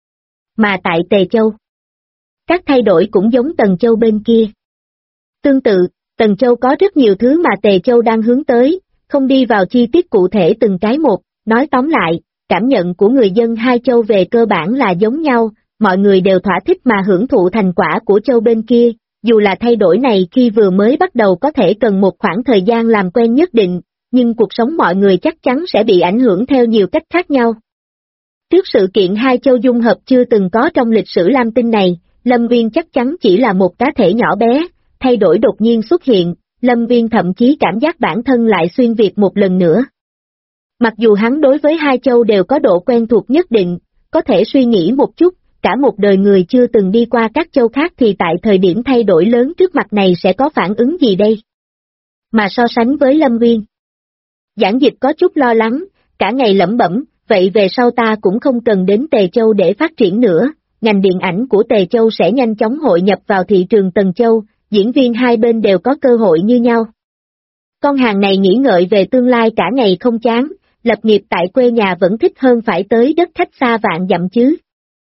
Mà tại Tề Châu, các thay đổi cũng giống Tần Châu bên kia. Tương tự, Tần Châu có rất nhiều thứ mà Tề Châu đang hướng tới, không đi vào chi tiết cụ thể từng cái một, nói tóm lại, cảm nhận của người dân hai châu về cơ bản là giống nhau, mọi người đều thỏa thích mà hưởng thụ thành quả của châu bên kia, dù là thay đổi này khi vừa mới bắt đầu có thể cần một khoảng thời gian làm quen nhất định, nhưng cuộc sống mọi người chắc chắn sẽ bị ảnh hưởng theo nhiều cách khác nhau. Trước sự kiện hai châu dung hợp chưa từng có trong lịch sử Lam Tinh này, Lâm Viên chắc chắn chỉ là một cá thể nhỏ bé, thay đổi đột nhiên xuất hiện, Lâm Viên thậm chí cảm giác bản thân lại xuyên Việt một lần nữa. Mặc dù hắn đối với hai châu đều có độ quen thuộc nhất định, có thể suy nghĩ một chút, cả một đời người chưa từng đi qua các châu khác thì tại thời điểm thay đổi lớn trước mặt này sẽ có phản ứng gì đây? Mà so sánh với Lâm Viên, Giảng Dịch có chút lo lắng, cả ngày lẩm bẩm, vậy về sau ta cũng không cần đến Tề Châu để phát triển nữa, ngành điện ảnh của Tề Châu sẽ nhanh chóng hội nhập vào thị trường Tần Châu, diễn viên hai bên đều có cơ hội như nhau. Con hàng này nghĩ ngợi về tương lai cả ngày không chán, lập nghiệp tại quê nhà vẫn thích hơn phải tới đất khách xa vạn dặm chứ.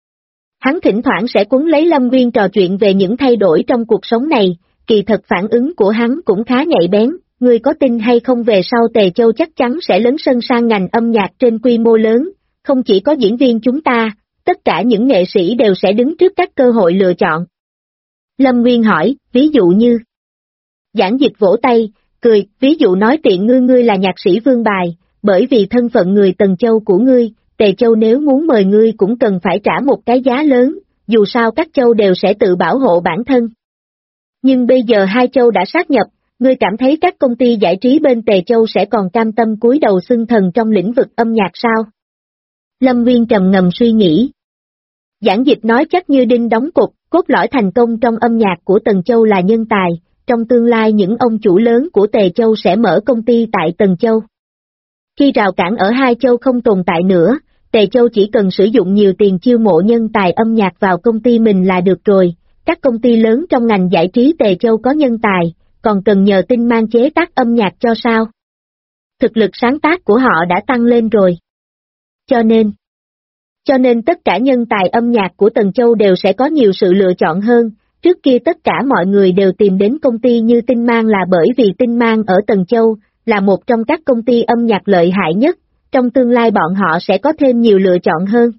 Hắn thỉnh thoảng sẽ cuốn lấy Lâm Viên trò chuyện về những thay đổi trong cuộc sống này, kỳ thật phản ứng của hắn cũng khá nhạy bén, ngươi có tin hay không về sau Tề Châu chắc chắn sẽ lấn sân sang ngành âm nhạc trên quy mô lớn, không chỉ có diễn viên chúng ta, tất cả những nghệ sĩ đều sẽ đứng trước các cơ hội lựa chọn. Lâm Nguyên hỏi, ví dụ như. Giảng Dịch vỗ tay, cười, ví dụ nói tiện ngươi là nhạc sĩ Vương Bài, bởi vì thân phận người Tần Châu của ngươi, Tề Châu nếu muốn mời ngươi cũng cần phải trả một cái giá lớn, dù sao các châu đều sẽ tự bảo hộ bản thân. Nhưng bây giờ hai châu đã sát nhập, ngươi cảm thấy các công ty giải trí bên Tề Châu sẽ còn cam tâm cúi đầu xưng thần trong lĩnh vực âm nhạc sao? Lâm Nguyên trầm ngâm suy nghĩ. Giảng Dịch nói chắc như đinh đóng cột, cốt lõi thành công trong âm nhạc của Tần Châu là nhân tài, trong tương lai những ông chủ lớn của Tề Châu sẽ mở công ty tại Tần Châu. Khi rào cản ở hai châu không tồn tại nữa, Tề Châu chỉ cần sử dụng nhiều tiền chiêu mộ nhân tài âm nhạc vào công ty mình là được rồi, các công ty lớn trong ngành giải trí Tề Châu có nhân tài, còn cần nhờ Tinh Mang chế tác âm nhạc cho sao? Thực lực sáng tác của họ đã tăng lên rồi. Cho nên tất cả nhân tài âm nhạc của Tần Châu đều sẽ có nhiều sự lựa chọn hơn, trước kia tất cả mọi người đều tìm đến công ty như Tinh Mang là bởi vì Tinh Mang ở Tần Châu, là một trong các công ty âm nhạc lợi hại nhất, trong tương lai bọn họ sẽ có thêm nhiều lựa chọn hơn.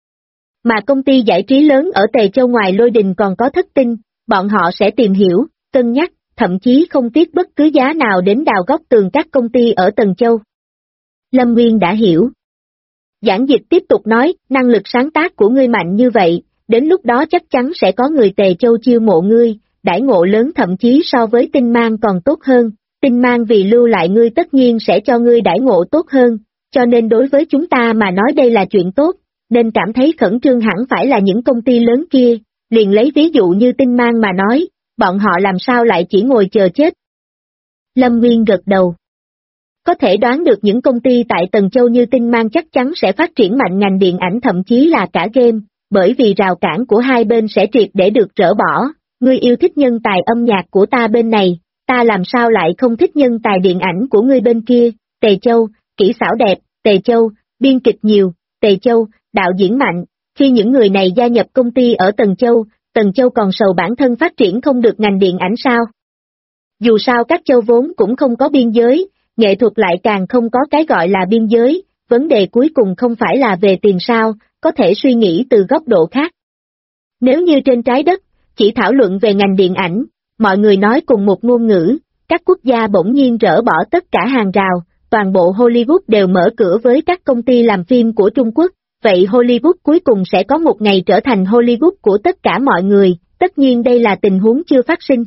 Mà công ty giải trí lớn ở Tề Châu ngoài Lôi Đình còn có Thất Tinh, bọn họ sẽ tìm hiểu, cân nhắc, thậm chí không tiếc bất cứ giá nào đến đào góc tường các công ty ở Tần Châu. Lâm Nguyên đã hiểu. Giảng Dịch tiếp tục nói, năng lực sáng tác của ngươi mạnh như vậy, đến lúc đó chắc chắn sẽ có người Tề Châu chiêu mộ ngươi, đãi ngộ lớn thậm chí so với Tinh Mang còn tốt hơn, Tinh Mang vì lưu lại ngươi tất nhiên sẽ cho ngươi đãi ngộ tốt hơn, cho nên đối với chúng ta mà nói đây là chuyện tốt, nên cảm thấy khẩn trương hẳn phải là những công ty lớn kia, liền lấy ví dụ như Tinh Mang mà nói, bọn họ làm sao lại chỉ ngồi chờ chết. Lâm Nguyên gật đầu. Có thể đoán được những công ty tại Tần Châu như Tinh Mang chắc chắn sẽ phát triển mạnh ngành điện ảnh thậm chí là cả game, bởi vì rào cản của hai bên sẽ triệt để được dỡ bỏ, ngươi yêu thích nhân tài âm nhạc của ta bên này, ta làm sao lại không thích nhân tài điện ảnh của ngươi bên kia, Tề Châu, kỹ xảo đẹp, Tề Châu, biên kịch nhiều, Tề Châu, đạo diễn mạnh, khi những người này gia nhập công ty ở Tần Châu còn sầu bản thân phát triển không được ngành điện ảnh sao? Dù sao các châu vốn cũng không có biên giới, nghệ thuật lại càng không có cái gọi là biên giới, vấn đề cuối cùng không phải là về tiền sao, có thể suy nghĩ từ góc độ khác. Nếu như trên trái đất, chỉ thảo luận về ngành điện ảnh, mọi người nói cùng một ngôn ngữ, các quốc gia bỗng nhiên dỡ bỏ tất cả hàng rào, toàn bộ Hollywood đều mở cửa với các công ty làm phim của Trung Quốc, vậy Hollywood cuối cùng sẽ có một ngày trở thành Hollywood của tất cả mọi người, tất nhiên đây là tình huống chưa phát sinh.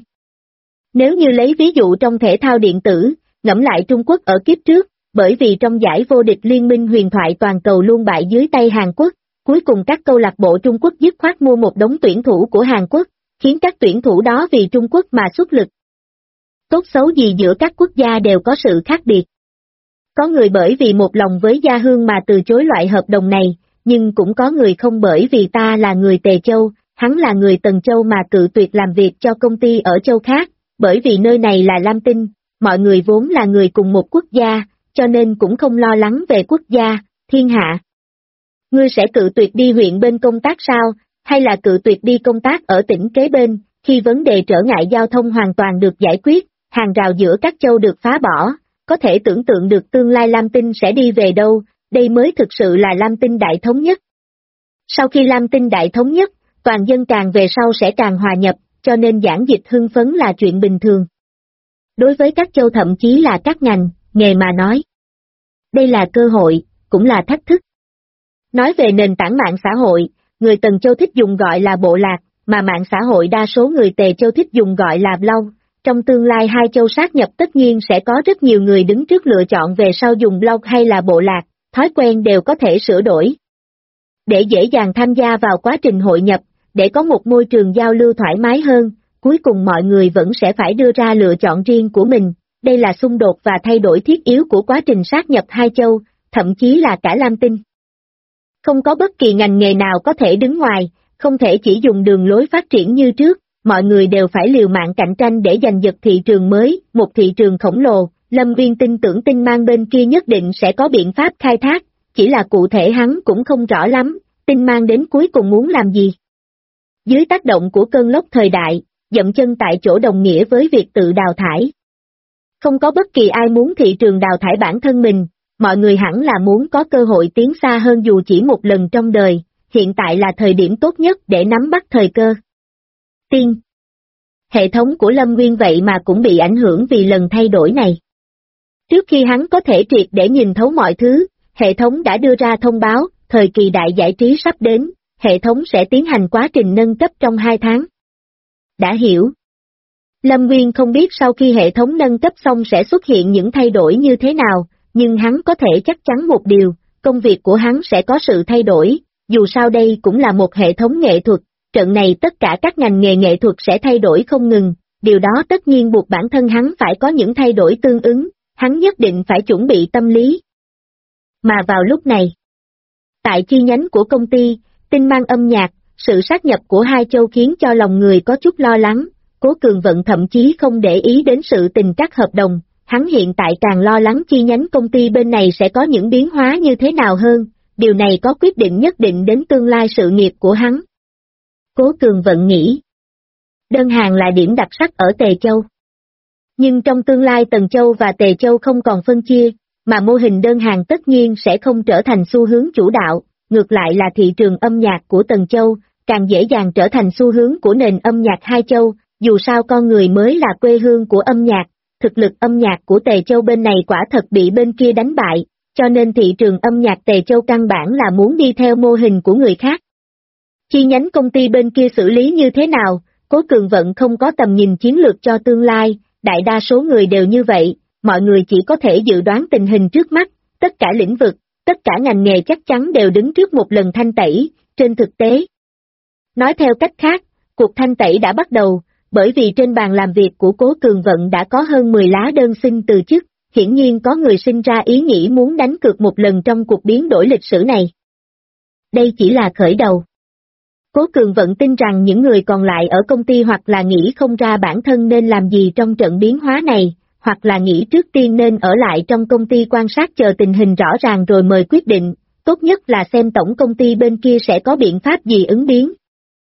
Nếu như lấy ví dụ trong thể thao điện tử, ngẫm lại Trung Quốc ở kiếp trước, bởi vì trong giải vô địch liên minh huyền thoại toàn cầu luôn bại dưới tay Hàn Quốc, cuối cùng các câu lạc bộ Trung Quốc dứt khoát mua một đống tuyển thủ của Hàn Quốc, khiến các tuyển thủ đó vì Trung Quốc mà xuất lực. Tốt xấu gì giữa các quốc gia đều có sự khác biệt. Có người bởi vì một lòng với gia hương mà từ chối loại hợp đồng này, nhưng cũng có người không bởi vì ta là người Tề Châu, hắn là người Tần Châu mà cự tuyệt làm việc cho công ty ở châu khác, bởi vì nơi này là Lam Tinh, mọi người vốn là người cùng một quốc gia, cho nên cũng không lo lắng về quốc gia, thiên hạ. Ngươi sẽ cự tuyệt đi huyện bên công tác sao, hay là cự tuyệt đi công tác ở tỉnh kế bên, khi vấn đề trở ngại giao thông hoàn toàn được giải quyết, hàng rào giữa các châu được phá bỏ, có thể tưởng tượng được tương lai Lam Tinh sẽ đi về đâu, đây mới thực sự là Lam Tinh đại thống nhất. Sau khi Lam Tinh đại thống nhất, toàn dân càng về sau sẽ càng hòa nhập, cho nên Giảng Dịch hưng phấn là chuyện bình thường. Đối với các châu thậm chí là các ngành, nghề mà nói. Đây là cơ hội, cũng là thách thức. Nói về nền tảng mạng xã hội, người Tần Châu thích dùng gọi là bộ lạc, mà mạng xã hội đa số người Tề Châu thích dùng gọi là blog. Trong tương lai hai châu sát nhập tất nhiên sẽ có rất nhiều người đứng trước lựa chọn về sau dùng blog hay là bộ lạc, thói quen đều có thể sửa đổi. Để dễ dàng tham gia vào quá trình hội nhập, để có một môi trường giao lưu thoải mái hơn, cuối cùng mọi người vẫn sẽ phải đưa ra lựa chọn riêng của mình, đây là xung đột và thay đổi thiết yếu của quá trình sát nhập hai châu, thậm chí là cả Lam Tinh. Không có bất kỳ ngành nghề nào có thể đứng ngoài, không thể chỉ dùng đường lối phát triển như trước, mọi người đều phải liều mạng cạnh tranh để giành giật thị trường mới, một thị trường khổng lồ, Lâm Nguyên tin tưởng Tinh Mang bên kia nhất định sẽ có biện pháp khai thác, chỉ là cụ thể hắn cũng không rõ lắm, Tinh Mang đến cuối cùng muốn làm gì. Dưới tác động của cơn lốc thời đại, dậm chân tại chỗ đồng nghĩa với việc tự đào thải. Không có bất kỳ ai muốn thị trường đào thải bản thân mình, mọi người hẳn là muốn có cơ hội tiến xa hơn dù chỉ một lần trong đời, hiện tại là thời điểm tốt nhất để nắm bắt thời cơ. Tiên. Hệ thống của Lâm Nguyên vậy mà cũng bị ảnh hưởng vì lần thay đổi này. Trước khi hắn có thể triệt để nhìn thấu mọi thứ, hệ thống đã đưa ra thông báo, thời kỳ đại giải trí sắp đến, hệ thống sẽ tiến hành quá trình nâng cấp trong 2 tháng. Đã hiểu. Lâm Nguyên không biết sau khi hệ thống nâng cấp xong sẽ xuất hiện những thay đổi như thế nào, nhưng hắn có thể chắc chắn một điều, công việc của hắn sẽ có sự thay đổi, dù sao đây cũng là một hệ thống nghệ thuật, trận này tất cả các ngành nghề nghệ thuật sẽ thay đổi không ngừng, điều đó tất nhiên buộc bản thân hắn phải có những thay đổi tương ứng, hắn nhất định phải chuẩn bị tâm lý. Mà vào lúc này, tại chi nhánh của công ty, tin mang âm nhạc, sự sát nhập của hai châu khiến cho lòng người có chút lo lắng, Cố Cường Vận thậm chí không để ý đến sự tình các hợp đồng, hắn hiện tại càng lo lắng chi nhánh công ty bên này sẽ có những biến hóa như thế nào hơn, điều này có quyết định nhất định đến tương lai sự nghiệp của hắn. Cố Cường Vận nghĩ, đơn hàng là điểm đặc sắc ở Tề Châu. Nhưng trong tương lai Tần Châu và Tề Châu không còn phân chia, mà mô hình đơn hàng tất nhiên sẽ không trở thành xu hướng chủ đạo, ngược lại là thị trường âm nhạc của Tần Châu, càng dễ dàng trở thành xu hướng của nền âm nhạc hai châu, dù sao con người mới là quê hương của âm nhạc, thực lực âm nhạc của Tề Châu bên này quả thật bị bên kia đánh bại, cho nên thị trường âm nhạc Tề Châu căn bản là muốn đi theo mô hình của người khác. Chi nhánh công ty bên kia xử lý như thế nào, Cố Cường Vận không có tầm nhìn chiến lược cho tương lai, đại đa số người đều như vậy, mọi người chỉ có thể dự đoán tình hình trước mắt, tất cả lĩnh vực, tất cả ngành nghề chắc chắn đều đứng trước một lần thanh tẩy, trên thực tế. Nói theo cách khác, cuộc thanh tẩy đã bắt đầu, bởi vì trên bàn làm việc của Cố Cường Vận đã có hơn 10 lá đơn xin từ chức, hiển nhiên có người sinh ra ý nghĩ muốn đánh cược một lần trong cuộc biến đổi lịch sử này. Đây chỉ là khởi đầu. Cố Cường Vận tin rằng những người còn lại ở công ty hoặc là nghĩ không ra bản thân nên làm gì trong trận biến hóa này, hoặc là nghĩ trước tiên nên ở lại trong công ty quan sát chờ tình hình rõ ràng rồi mời quyết định, tốt nhất là xem tổng công ty bên kia sẽ có biện pháp gì ứng biến.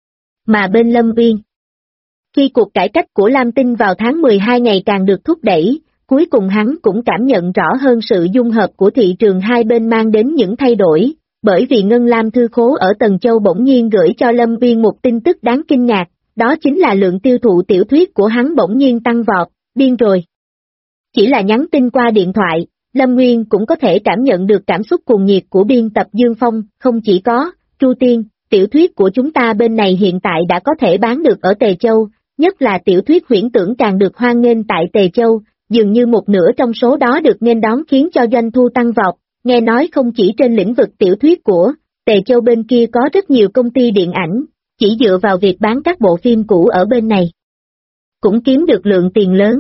Mà bên Lâm Uyên, khi cuộc cải cách của Lam Tinh vào tháng 12 ngày càng được thúc đẩy, cuối cùng hắn cũng cảm nhận rõ hơn sự dung hợp của thị trường hai bên mang đến những thay đổi, bởi vì Ngân Lam Thư Khố ở Tần Châu bỗng nhiên gửi cho Lâm Uyên một tin tức đáng kinh ngạc, đó chính là lượng tiêu thụ tiểu thuyết của hắn bỗng nhiên tăng vọt, điên rồi. Chỉ là nhắn tin qua điện thoại, Lâm Nguyên cũng có thể cảm nhận được cảm xúc cuồng nhiệt của biên tập Dương Phong, không chỉ có, Chu Tiên, tiểu thuyết của chúng ta bên này hiện tại đã có thể bán được ở Tề Châu, nhất là tiểu thuyết huyễn tưởng càng được hoan nghênh tại Tề Châu, dường như một nửa trong số đó được nghênh đón khiến cho doanh thu tăng vọt, nghe nói không chỉ trên lĩnh vực tiểu thuyết của Tề Châu bên kia có rất nhiều công ty điện ảnh, chỉ dựa vào việc bán các bộ phim cũ ở bên này, cũng kiếm được lượng tiền lớn.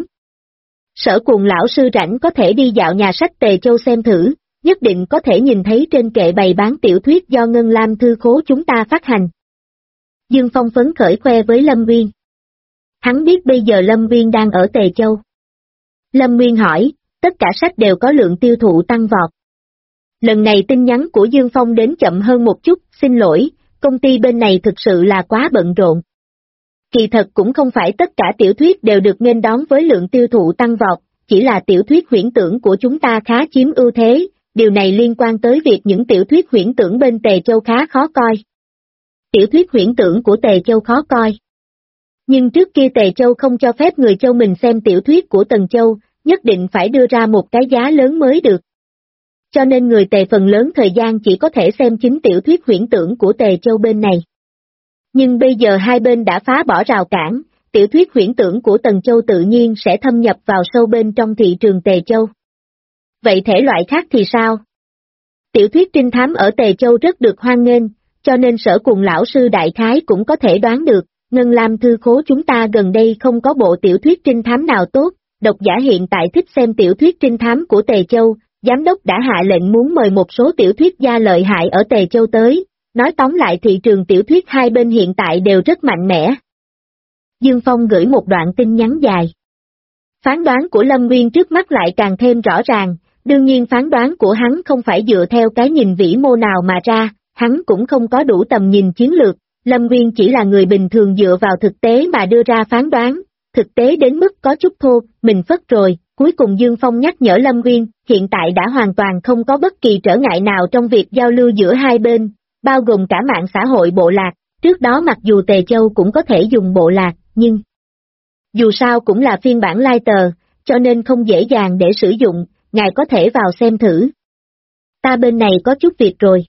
Sở Cuồng lão sư rảnh có thể đi dạo nhà sách Tề Châu xem thử, nhất định có thể nhìn thấy trên kệ bày bán tiểu thuyết do Ngân Lam Thư Khố chúng ta phát hành. Dương Phong phấn khởi khoe với Lâm Nguyên. Hắn biết bây giờ Lâm Nguyên đang ở Tề Châu. Lâm Nguyên hỏi, tất cả sách đều có lượng tiêu thụ tăng vọt. Lần này tin nhắn của Dương Phong đến chậm hơn một chút, xin lỗi, công ty bên này thực sự là quá bận rộn. Kỳ thật cũng không phải tất cả tiểu thuyết đều được nghênh đón với lượng tiêu thụ tăng vọt, chỉ là tiểu thuyết huyễn tưởng của chúng ta khá chiếm ưu thế, điều này liên quan tới việc những tiểu thuyết huyễn tưởng bên Tề Châu khá khó coi. Tiểu thuyết huyễn tưởng của Tề Châu khó coi. Nhưng trước kia Tề Châu không cho phép người Châu mình xem tiểu thuyết của Tần Châu, nhất định phải đưa ra một cái giá lớn mới được. Cho nên người Tề phần lớn thời gian chỉ có thể xem chính tiểu thuyết huyễn tưởng của Tề Châu bên này. Nhưng bây giờ hai bên đã phá bỏ rào cản, tiểu thuyết huyễn tưởng của Tần Châu tự nhiên sẽ thâm nhập vào sâu bên trong thị trường Tề Châu. Vậy thể loại khác thì sao? Tiểu thuyết trinh thám ở Tề Châu rất được hoan nghênh, cho nên Sở Cuồng lão sư đại khái cũng có thể đoán được, Ngân Lam Thư Khố chúng ta gần đây không có bộ tiểu thuyết trinh thám nào tốt, độc giả hiện tại thích xem tiểu thuyết trinh thám của Tề Châu, giám đốc đã hạ lệnh muốn mời một số tiểu thuyết gia lợi hại ở Tề Châu tới, nói tóm lại thị trường tiểu thuyết hai bên hiện tại đều rất mạnh mẽ. Dương Phong gửi một đoạn tin nhắn dài. Phán đoán của Lâm Nguyên trước mắt lại càng thêm rõ ràng, đương nhiên phán đoán của hắn không phải dựa theo cái nhìn vĩ mô nào mà ra, hắn cũng không có đủ tầm nhìn chiến lược, Lâm Nguyên chỉ là người bình thường dựa vào thực tế mà đưa ra phán đoán, thực tế đến mức có chút thô, mình phất rồi. Cuối cùng Dương Phong nhắc nhở Lâm Nguyên, hiện tại đã hoàn toàn không có bất kỳ trở ngại nào trong việc giao lưu giữa hai bên, bao gồm cả mạng xã hội bộ lạc. Trước đó mặc dù Tề Châu cũng có thể dùng bộ lạc, nhưng dù sao cũng là phiên bản lighter, cho nên không dễ dàng để sử dụng, ngài có thể vào xem thử. Ta bên này có chút việc rồi.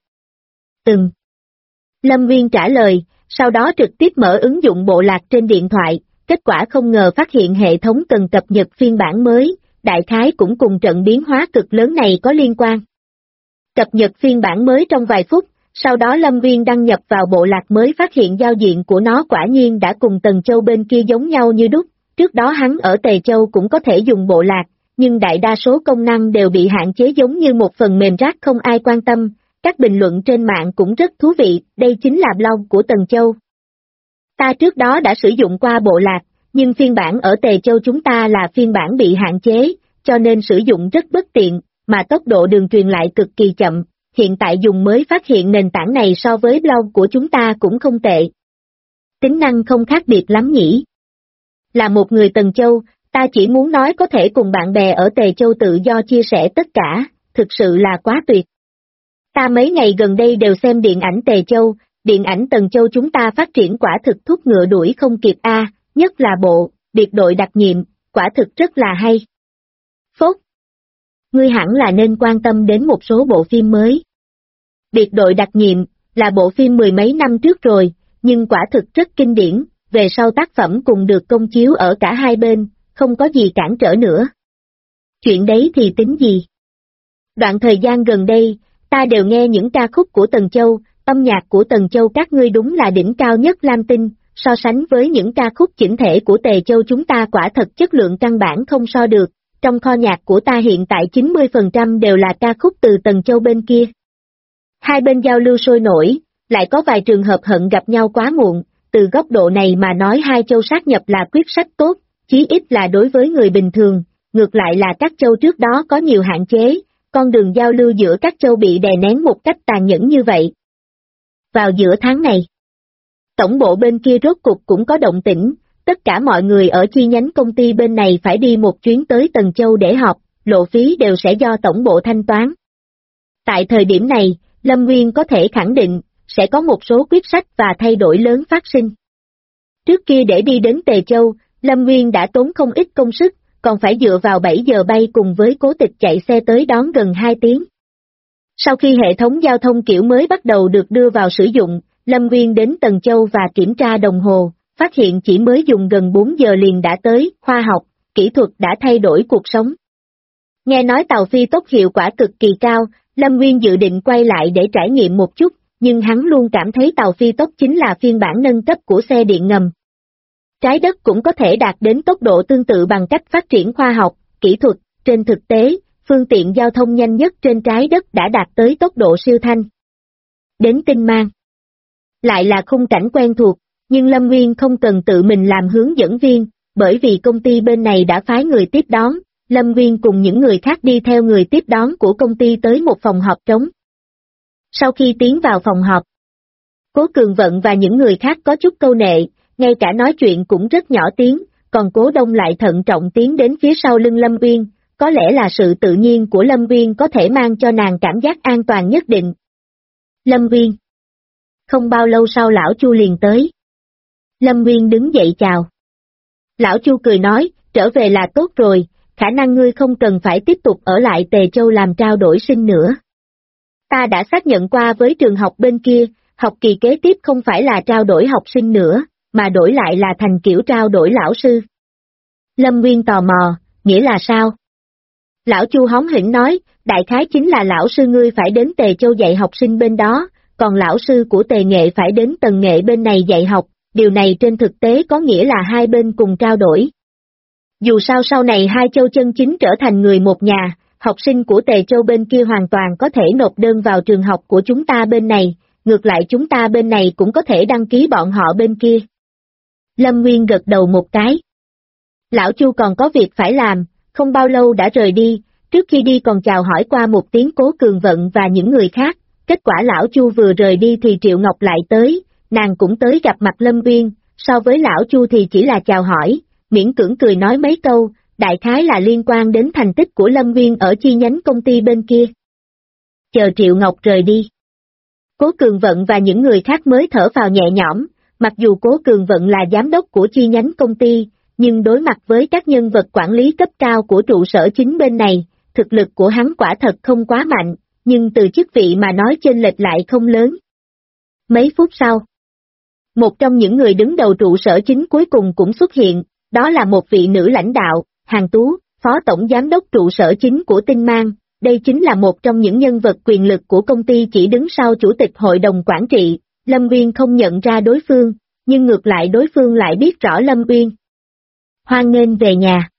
Lâm Nguyên trả lời, sau đó trực tiếp mở ứng dụng bộ lạc trên điện thoại, kết quả không ngờ phát hiện hệ thống cần cập nhật phiên bản mới, đại khái cũng cùng trận biến hóa cực lớn này có liên quan. Cập nhật phiên bản mới trong vài phút, sau đó Lâm Nguyên đăng nhập vào bộ lạc mới phát hiện giao diện của nó quả nhiên đã cùng Tần Châu bên kia giống nhau như đúc, trước đó hắn ở Tề Châu cũng có thể dùng bộ lạc, nhưng đại đa số công năng đều bị hạn chế giống như một phần mềm rác không ai quan tâm, các bình luận trên mạng cũng rất thú vị, đây chính là blog của Tần Châu. Ta trước đó đã sử dụng qua bộ lạc, nhưng phiên bản ở Tề Châu chúng ta là phiên bản bị hạn chế, cho nên sử dụng rất bất tiện, mà tốc độ đường truyền lại cực kỳ chậm, hiện tại dùng mới phát hiện nền tảng này so với blog của chúng ta cũng không tệ. Tính năng không khác biệt lắm nhỉ. Là một người Tần Châu, ta chỉ muốn nói có thể cùng bạn bè ở Tề Châu tự do chia sẻ tất cả, thực sự là quá tuyệt. Ta mấy ngày gần đây đều xem điện ảnh Tề Châu, điện ảnh Tần Châu chúng ta phát triển quả thực thúc ngựa đuổi không kịp nhất là bộ, biệt đội đặc nhiệm, quả thực rất là hay. Phốt! Ngươi hẳn là nên quan tâm đến một số bộ phim mới. Biệt đội đặc nhiệm, là bộ phim mười mấy năm trước rồi, nhưng quả thực rất kinh điển, về sau tác phẩm cùng được công chiếu ở cả hai bên, không có gì cản trở nữa. Chuyện đấy thì tính gì? Đoạn thời gian gần đây, ta đều nghe những ca khúc của Tần Châu, âm nhạc của Tần Châu các ngươi đúng là đỉnh cao nhất Lam Tinh, so sánh với những ca khúc chỉnh thể của Tề Châu chúng ta quả thật chất lượng căn bản không so được, trong kho nhạc của ta hiện tại 90% đều là ca khúc từ Tần Châu bên kia. Hai bên giao lưu sôi nổi, lại có vài trường hợp hận gặp nhau quá muộn, từ góc độ này mà nói hai châu sát nhập là quyết sách tốt, chí ít là đối với người bình thường, ngược lại là các châu trước đó có nhiều hạn chế, con đường giao lưu giữa các châu bị đè nén một cách tàn nhẫn như vậy. Vào giữa tháng này, tổng bộ bên kia rốt cục cũng có động tĩnh, tất cả mọi người ở chi nhánh công ty bên này phải đi một chuyến tới Tần Châu để họp, lộ phí đều sẽ do tổng bộ thanh toán. Tại thời điểm này, Lâm Nguyên có thể khẳng định, sẽ có một số quyết sách và thay đổi lớn phát sinh. Trước kia để đi đến Tề Châu, Lâm Nguyên đã tốn không ít công sức, còn phải dựa vào 7 giờ bay cùng với Cố Tịch chạy xe tới đón gần 2 tiếng. Sau khi hệ thống giao thông kiểu mới bắt đầu được đưa vào sử dụng, Lâm Nguyên đến Tần Châu và kiểm tra đồng hồ, phát hiện chỉ mới dùng gần 4 giờ liền đã tới, khoa học, kỹ thuật đã thay đổi cuộc sống. Nghe nói tàu phi tốc hiệu quả cực kỳ cao, Lâm Nguyên dự định quay lại để trải nghiệm một chút, nhưng hắn luôn cảm thấy tàu phi tốc chính là phiên bản nâng cấp của xe điện ngầm. Trái đất cũng có thể đạt đến tốc độ tương tự bằng cách phát triển khoa học, kỹ thuật, trên thực tế, phương tiện giao thông nhanh nhất trên trái đất đã đạt tới tốc độ siêu thanh. Đến Tinh Mang. Lại là khung cảnh quen thuộc, nhưng Lâm Nguyên không cần tự mình làm hướng dẫn viên, bởi vì công ty bên này đã phái người tiếp đón, Lâm Nguyên cùng những người khác đi theo người tiếp đón của công ty tới một phòng họp trống. Sau khi tiến vào phòng họp, Cố Cường Vận và những người khác có chút câu nệ, ngay cả nói chuyện cũng rất nhỏ tiếng, còn Cố Đông lại thận trọng tiến đến phía sau lưng Lâm Nguyên, có lẽ là sự tự nhiên của Lâm Nguyên có thể mang cho nàng cảm giác an toàn nhất định. Lâm Nguyên. Không bao lâu sau lão Chu liền tới. Lâm Nguyên đứng dậy chào. Lão Chu cười nói, trở về là tốt rồi, khả năng ngươi không cần phải tiếp tục ở lại Tề Châu làm trao đổi sinh nữa. Ta đã xác nhận qua với trường học bên kia, học kỳ kế tiếp không phải là trao đổi học sinh nữa, mà đổi lại là thành kiểu trao đổi lão sư. Lâm Nguyên tò mò, nghĩa là sao? Lão Chu hóm hỉnh nói, đại khái chính là lão sư ngươi phải đến Tề Châu dạy học sinh bên đó, còn lão sư của Tề Nghệ phải đến Tần Nghệ bên này dạy học, điều này trên thực tế có nghĩa là hai bên cùng trao đổi. Dù sao sau này hai châu chân chính trở thành người một nhà, học sinh của Tề Châu bên kia hoàn toàn có thể nộp đơn vào trường học của chúng ta bên này, ngược lại chúng ta bên này cũng có thể đăng ký bọn họ bên kia. Lâm Nguyên gật đầu một cái. Lão Chu còn có việc phải làm, không bao lâu đã rời đi, trước khi đi còn chào hỏi qua một tiếng Cố Cường Vận và những người khác, kết quả lão Chu vừa rời đi thì Triệu Ngọc lại tới, nàng cũng tới gặp mặt Lâm Nguyên, so với lão Chu thì chỉ là chào hỏi, miễn cưỡng cười nói mấy câu, đại khái là liên quan đến thành tích của Lâm Nguyên ở chi nhánh công ty bên kia. Chờ Triệu Ngọc rời đi. Cố Cường Vận và những người khác mới thở phào nhẹ nhõm, mặc dù Cố Cường Vận là giám đốc của chi nhánh công ty, nhưng đối mặt với các nhân vật quản lý cấp cao của trụ sở chính bên này, thực lực của hắn quả thật không quá mạnh, nhưng từ chức vị mà nói chênh lệch lại không lớn. Mấy phút sau, một trong những người đứng đầu trụ sở chính cuối cùng cũng xuất hiện, đó là một vị nữ lãnh đạo, Hàn Tú, phó tổng giám đốc trụ sở chính của Tinh Mang. Đây chính là một trong những nhân vật quyền lực của công ty chỉ đứng sau chủ tịch hội đồng quản trị. Lâm Uyên không nhận ra đối phương, nhưng ngược lại đối phương lại biết rõ Lâm Uyên. Hoan nghênh về nhà.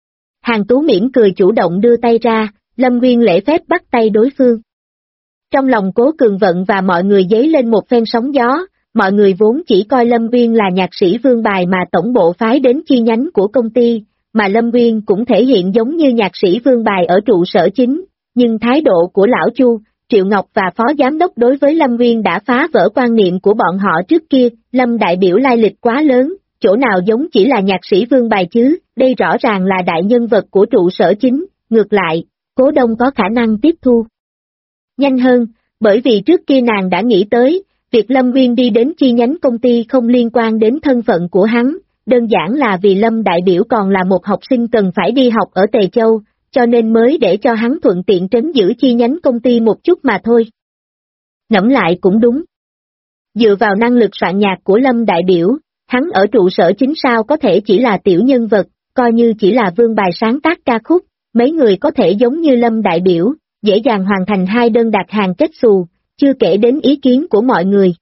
Hàn Tú mỉm cười chủ động đưa tay ra, Lâm Uyên lễ phép bắt tay đối phương. Trong lòng Cố Cường Vận và mọi người dấy lên một phen sóng gió, mọi người vốn chỉ coi Lâm Uyên là nhạc sĩ vương bài mà tổng bộ phái đến chi nhánh của công ty, mà Lâm Uyên cũng thể hiện giống như nhạc sĩ vương bài ở trụ sở chính, nhưng thái độ của Lão Chu, Triệu Ngọc và Phó Giám đốc đối với Lâm Uyên đã phá vỡ quan niệm của bọn họ trước kia. Lâm đại biểu lai lịch quá lớn, chỗ nào giống chỉ là nhạc sĩ vương bài chứ, đây rõ ràng là đại nhân vật của trụ sở chính, ngược lại, Cố Đông có khả năng tiếp thu nhanh hơn, bởi vì trước kia nàng đã nghĩ tới, việc Lâm Uyên đi đến chi nhánh công ty không liên quan đến thân phận của hắn, đơn giản là vì Lâm đại biểu còn là một học sinh cần phải đi học ở Tề Châu, cho nên mới để cho hắn thuận tiện trấn giữ chi nhánh công ty một chút mà thôi. Ngẫm lại cũng đúng. Dựa vào năng lực soạn nhạc của Lâm đại biểu, hắn ở trụ sở chính sao có thể chỉ là tiểu nhân vật, coi như chỉ là vương bài sáng tác ca khúc, mấy người có thể giống như Lâm đại biểu, dễ dàng hoàn thành 2 đơn đặt hàng kết xù, chưa kể đến ý kiến của mọi người.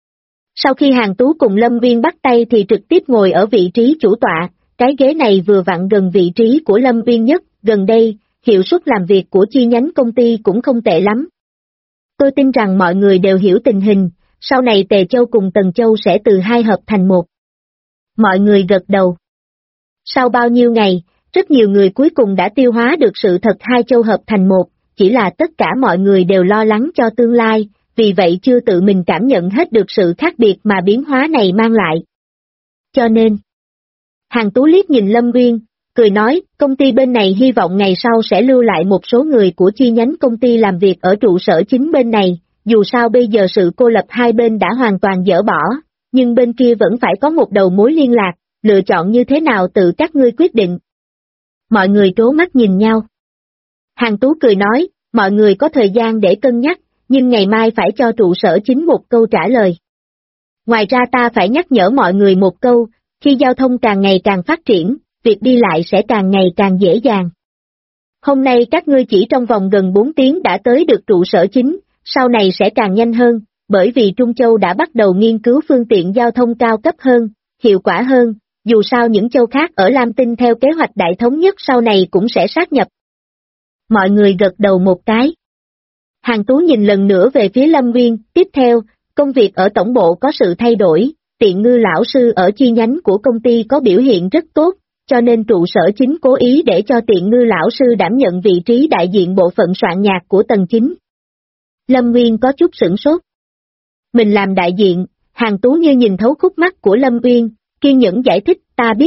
Sau khi Hàn Tú cùng Lâm Uyên bắt tay thì trực tiếp ngồi ở vị trí chủ tọa, cái ghế này vừa vặn gần vị trí của Lâm Uyên nhất, gần đây, hiệu suất làm việc của chi nhánh công ty cũng không tệ lắm. Tôi tin rằng mọi người đều hiểu tình hình, sau này Tề Châu cùng Tần Châu sẽ từ 2 hợp thành 1. Mọi người gật đầu. Sau bao nhiêu ngày, rất nhiều người cuối cùng đã tiêu hóa được sự thật 2 châu hợp thành 1, chỉ là tất cả mọi người đều lo lắng cho tương lai, vì vậy chưa tự mình cảm nhận hết được sự khác biệt mà biến hóa này mang lại. Cho nên, Hàn Tú liếc nhìn Lâm Uyên, cười nói, công ty bên này hy vọng ngày sau sẽ lưu lại một số người của chi nhánh công ty làm việc ở trụ sở chính bên này, dù sao bây giờ sự cô lập hai bên đã hoàn toàn dỡ bỏ, nhưng bên kia vẫn phải có một đầu mối liên lạc, lựa chọn như thế nào tự các ngươi quyết định. Mọi người trố mắt nhìn nhau. Hàn Tú cười nói, mọi người có thời gian để cân nhắc, nhưng ngày mai phải cho trụ sở chính một câu trả lời. Ngoài ra ta phải nhắc nhở mọi người một câu, khi giao thông càng ngày càng phát triển, việc đi lại sẽ càng ngày càng dễ dàng. Hôm nay các ngươi chỉ trong vòng gần 4 tiếng đã tới được trụ sở chính, sau này sẽ càng nhanh hơn, bởi vì Trung Châu đã bắt đầu nghiên cứu phương tiện giao thông cao cấp hơn, hiệu quả hơn, dù sao những châu khác ở Lam Tinh theo kế hoạch đại thống nhất sau này cũng sẽ sát nhập. Mọi người gật đầu một cái. Hàn Tú nhìn lần nữa về phía Lâm Uyên, tiếp theo, công việc ở tổng bộ có sự thay đổi, Tiện Ngư lão sư ở chi nhánh của công ty có biểu hiện rất tốt, cho nên trụ sở chính cố ý để cho Tiện Ngư lão sư đảm nhận vị trí đại diện bộ phận soạn nhạc của tầng 9. Lâm Uyên có chút sửng sốt. Mình làm đại diện, Hàn Tú như nhìn thấu khúc mắc của Lâm Uyên, kiên nhẫn giải thích, ta biết